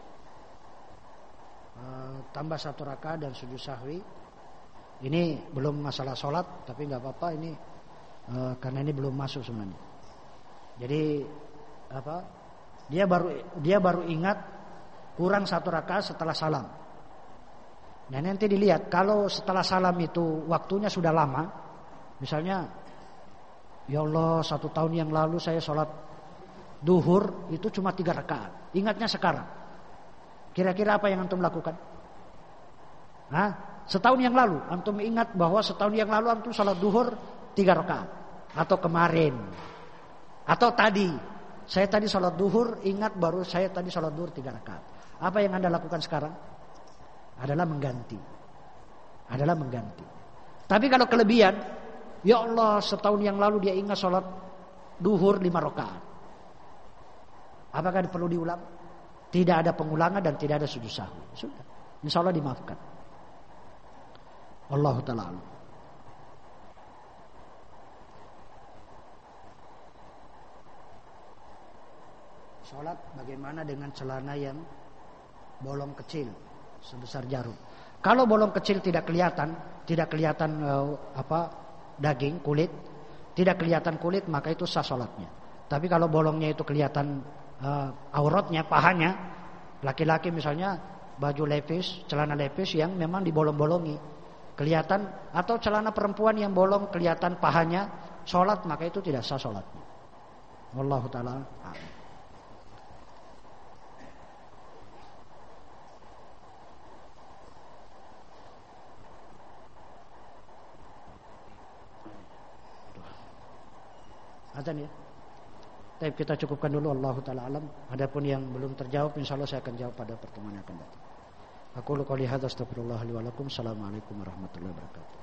uh, tambah satu rakaat dan sujud sahwi. Ini belum masalah sholat, tapi nggak apa-apa ini uh, karena ini belum masuk sebenarnya. Jadi apa? Dia baru dia baru ingat kurang satu rakaat setelah salam. Nah nanti dilihat kalau setelah salam itu waktunya sudah lama, misalnya, ya Allah satu tahun yang lalu saya sholat duhur itu cuma tiga rakaat. Ingatnya sekarang. Kira-kira apa yang antum lakukan? Hah? Setahun yang lalu antum ingat bahwa setahun yang lalu antum sholat duhur tiga rakaat, atau kemarin, atau tadi saya tadi sholat duhur ingat baru saya tadi sholat duhur tiga rakaat. Apa yang anda lakukan sekarang? Adalah mengganti, adalah mengganti. Tapi kalau kelebihan, ya Allah setahun yang lalu dia ingat sholat duhur lima rakaat. Apakah perlu diulang? Tidak ada pengulangan dan tidak ada sujud sahwi. Sudah, insya Allah dimaafkan. Allahu ta'ala. Sholat bagaimana dengan celana yang bolong kecil sebesar jarum? Kalau bolong kecil tidak kelihatan, tidak kelihatan uh, apa daging, kulit, tidak kelihatan kulit, maka itu sah sholatnya. Tapi kalau bolongnya itu kelihatan uh, auratnya, pahanya, laki-laki misalnya baju levis, celana levis yang memang dibolong-bolongi, kelihatan, atau celana perempuan yang bolong kelihatan pahanya, sholat, maka itu tidak sah sholatnya. Wallahu ta'ala a'lam. Azan ya. Baik, kita cukupkan dulu. Allahu ta'ala alam. Adapun yang belum terjawab insyaallah saya akan jawab pada pertemuan yang akan datang. Aku qouli hadza astaghfirullah li wa lakum. Assalamualaikum warahmatullahi wabarakatuh.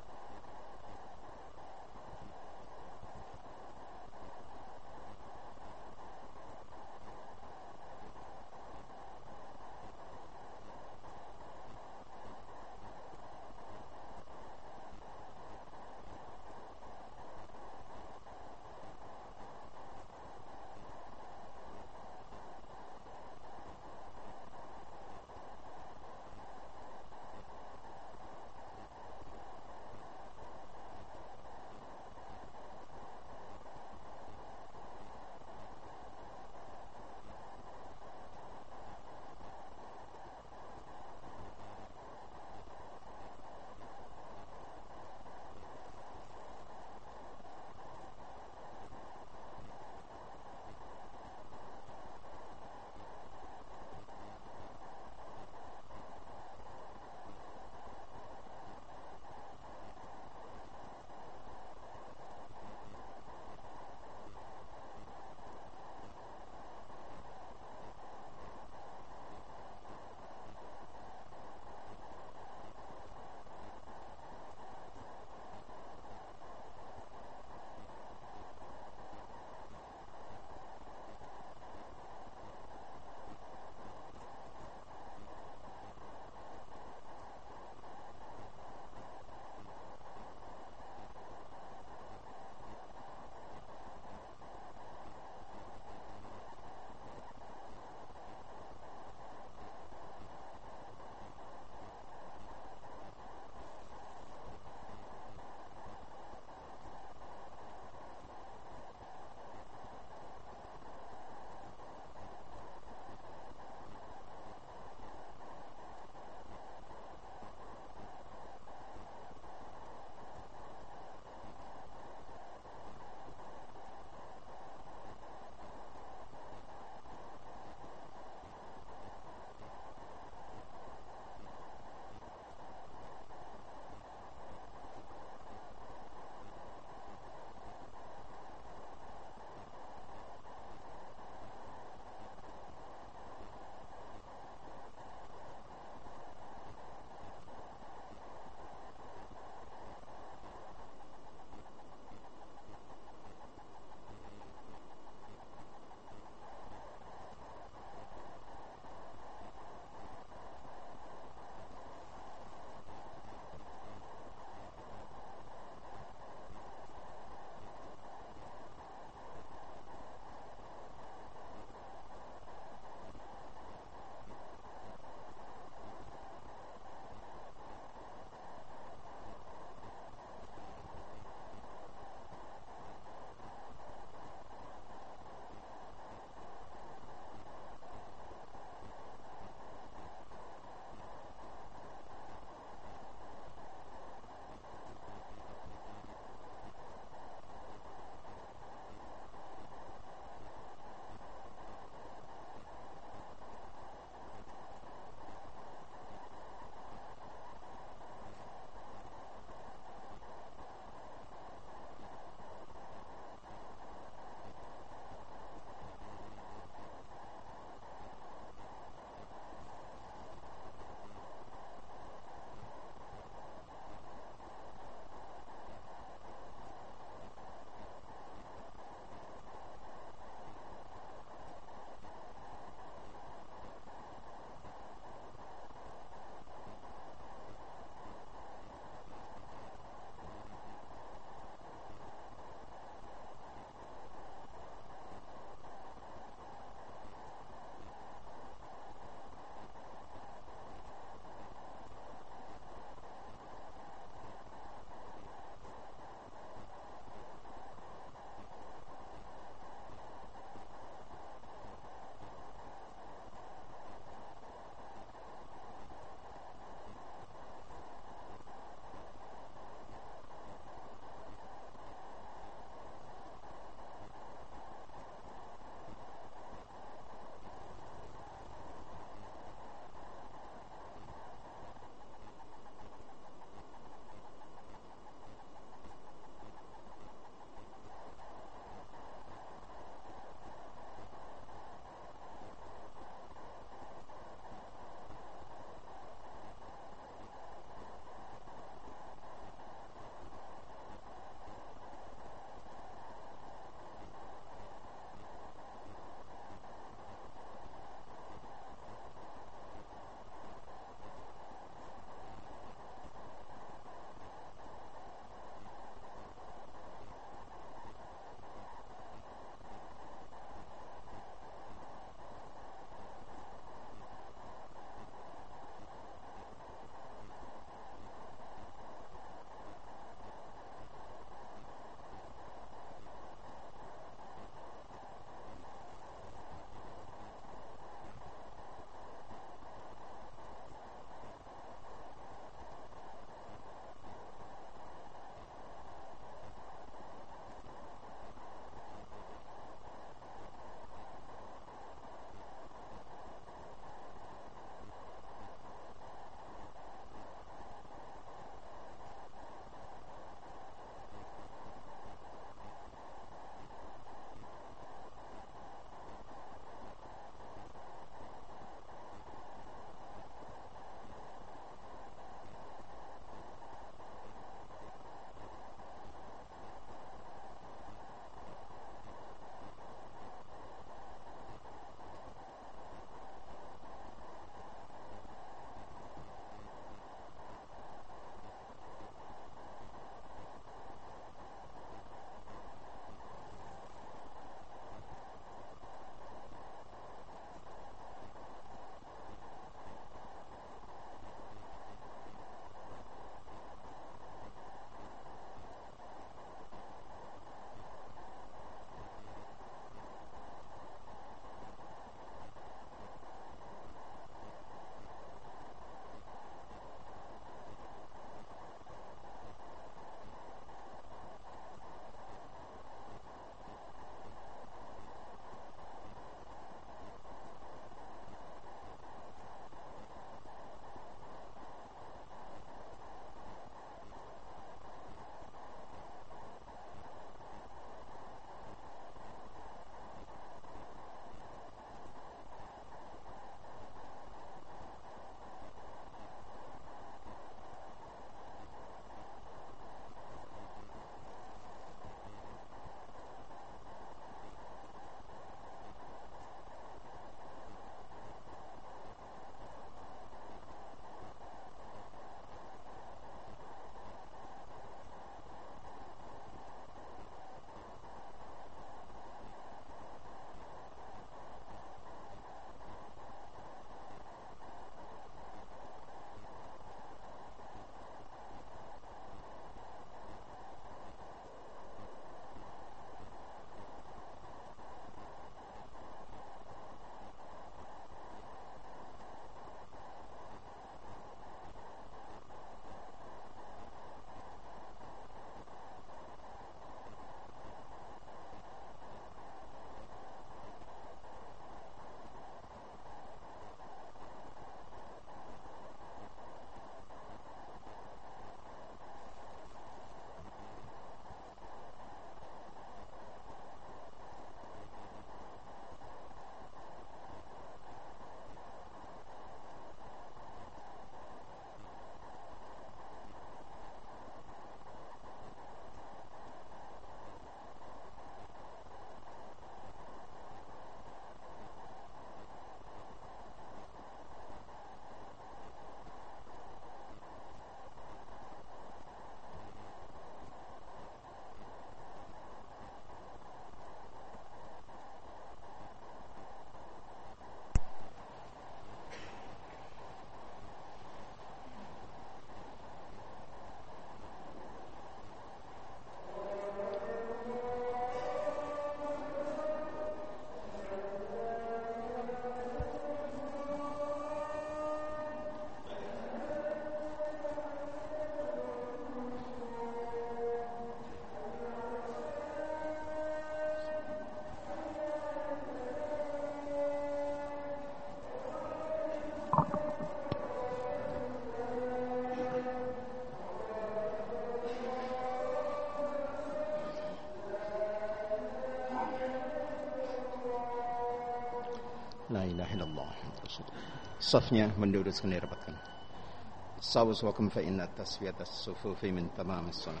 ilaha illallah. Safnya menduduk sekali rapatkan. Sawus wa kum fa inna taswiyat as-sufufi min tamam as-salat.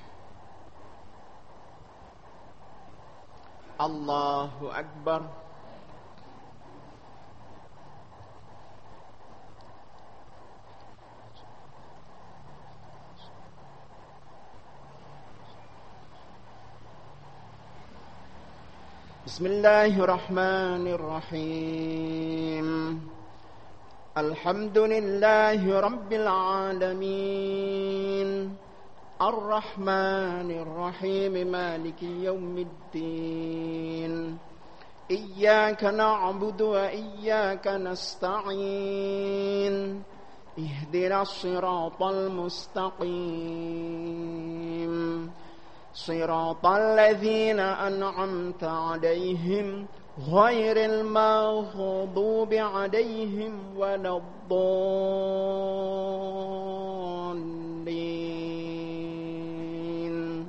Allahu akbar. Bismillahirrahmanirrahim. Alhamdulillahi rabbil alamin. Ar-Rahmanir Rahim, Maliki yaumiddin. Iyyaka na'budu wa iyyaka nasta'in. Ihdinas siratal mustaqim. Siratal ladzina an'amta 'alaihim ghairil maghdubi 'alaihim waladdallin.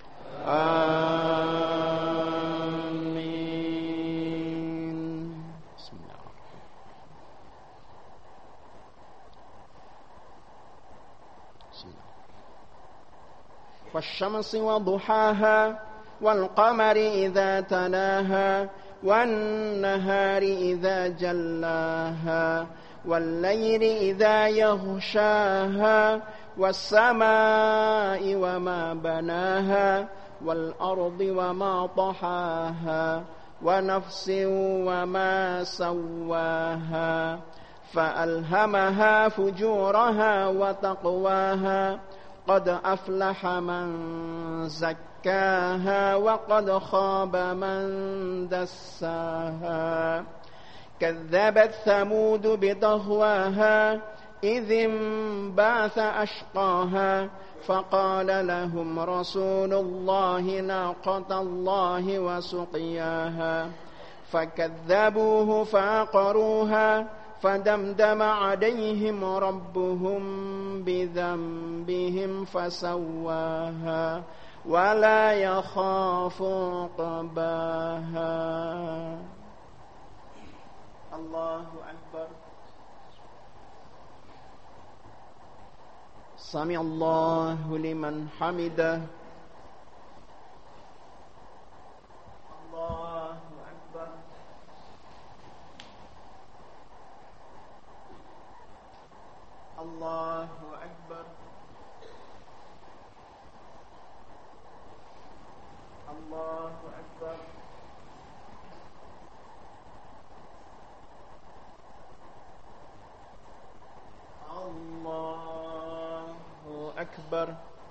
Amin. والشمس وضحاها والقمر إذا تلاها والنهار إذا جلاها والليل إذا يغشاها والسماء وما بناها والأرض وما طحاها ونفس وما سواها فألهمها فجورها وتقواها قد أفلح من زكاها وقد خاب من دساها كذبت ثمود بطغواها إذ انبعث أشقاها فقال لهم رسول الله ناقة الله وسقياها فكذبوه فعقروها فدمدم عليهم ربهم بذنبهم فسواها ولا يخاف عقباها. الله أكبر. سمع الله لمن حمده. الله أكبر. الله أكبر. الله أكبر. الله أكبر.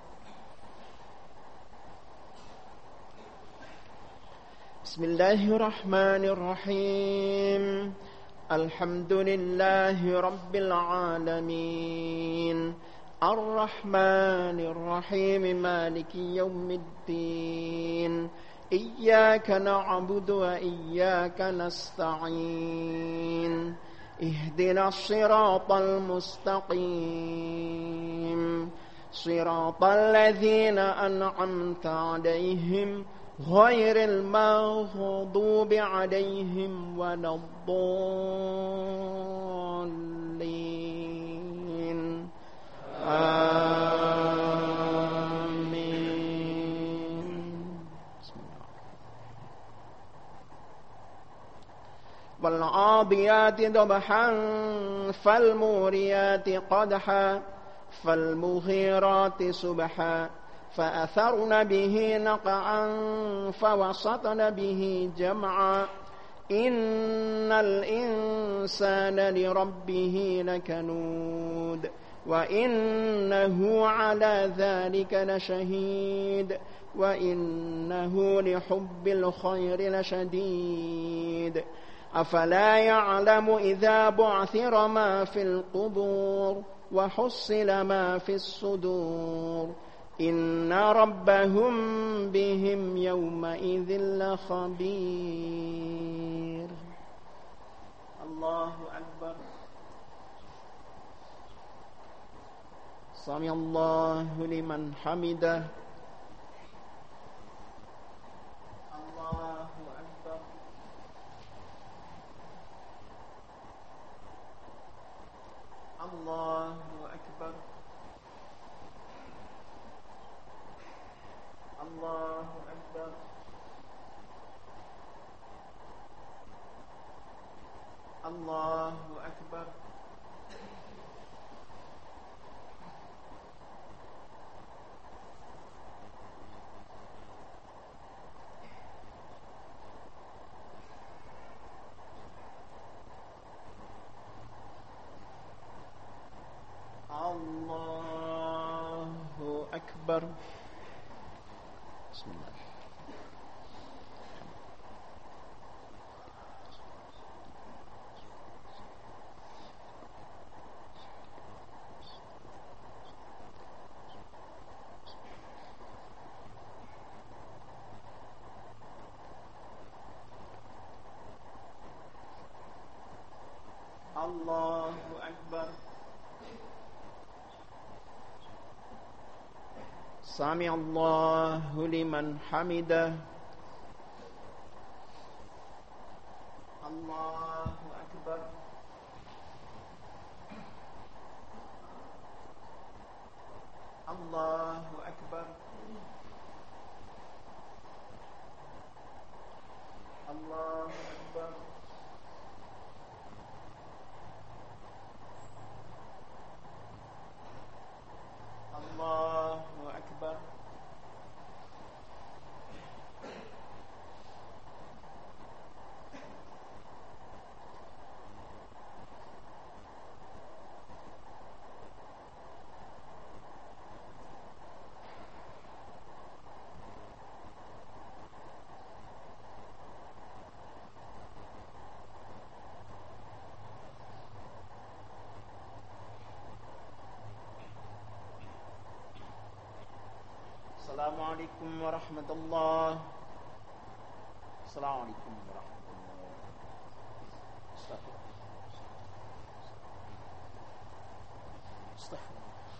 بسم الله الرحمن الرحيم. الحمد لله رب العالمين. الرحمن الرحيم مالك يوم الدين. إياك نعبد وإياك نستعين. اهدنا الصراط المستقيم صراط الذين أنعمت عليهم غير المغضوب عليهم ولا الضالين. آمين. والعاديات ضبحا فالموريات قدحا فالمغيرات سبحا فأثرن به نقعا فوسطن به جمعا إن الإنسان لربه لكنود وإنه على ذلك لشهيد وإنه لحب الخير لشديد أفلا يعلم إذا بعثر ما في القبور وحصل ما في الصدور إن ربهم بهم يومئذ لخبير. الله أكبر. سمع الله لمن حمده. الله أكبر. Allahu Akbar. Allahu Akbar. Allahu Akbar. Allahu Akbar. Bismillah. Allahu Akbar. Sami Allahu liman hamidah. Allahu Akbar. Allahu Akbar. Allahu Akbar. Allahu Akbar. Assalamualaikum warahmatullahi. Assalamualaikum warahmatullahi. Astagfirullah. Astagfirullah.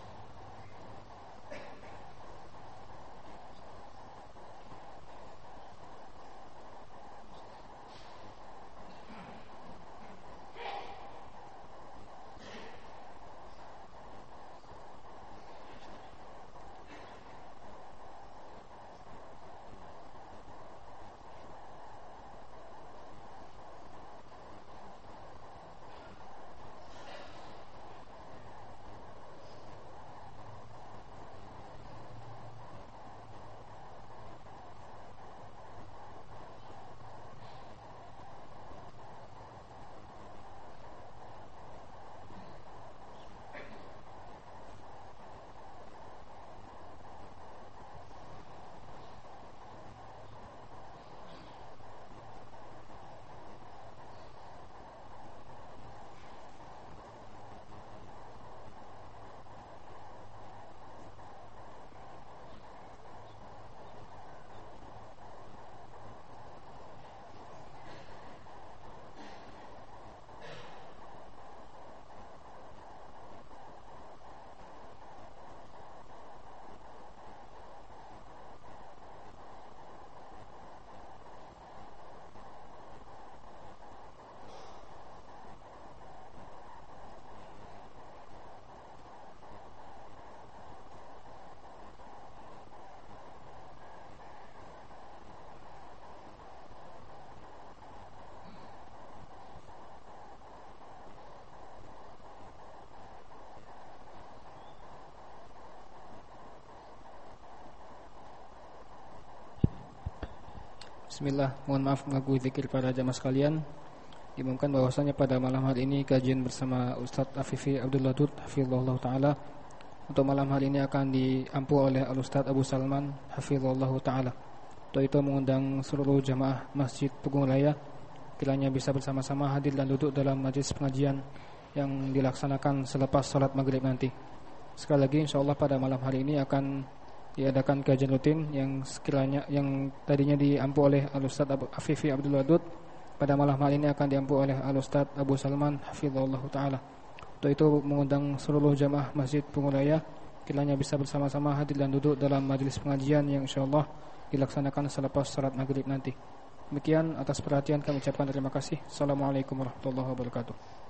Bismillah, mohon maaf mengganggu zikir para jamaah sekalian. Diumumkan bahwasanya pada malam hari ini kajian bersama Ustadz Afifi Abdul Wadud hafizahullah taala. Untuk malam hari ini akan diampu oleh Al-Ustadz Abu Salman hafizahullah taala. Untuk itu mengundang seluruh jamaah Masjid Pegung Raya kiranya bisa bersama-sama hadir dan duduk dalam majlis pengajian yang dilaksanakan selepas salat maghrib nanti. Sekali lagi insyaallah pada malam hari ini akan diadakan kajian rutin yang sekiranya yang tadinya diampu oleh Al-Ustadz Abu Afifi Abdul Wadud, pada malam hari ini akan diampu oleh Al-Ustadz Abu Salman hafizahullah taala. Untuk itu mengundang seluruh jamaah Masjid Pegung Raya kiranya bisa bersama-sama hadir dan duduk dalam majlis pengajian yang insyaallah dilaksanakan selepas salat maghrib nanti. Demikian, atas perhatian kami ucapkan terima kasih. Assalamualaikum warahmatullahi wabarakatuh.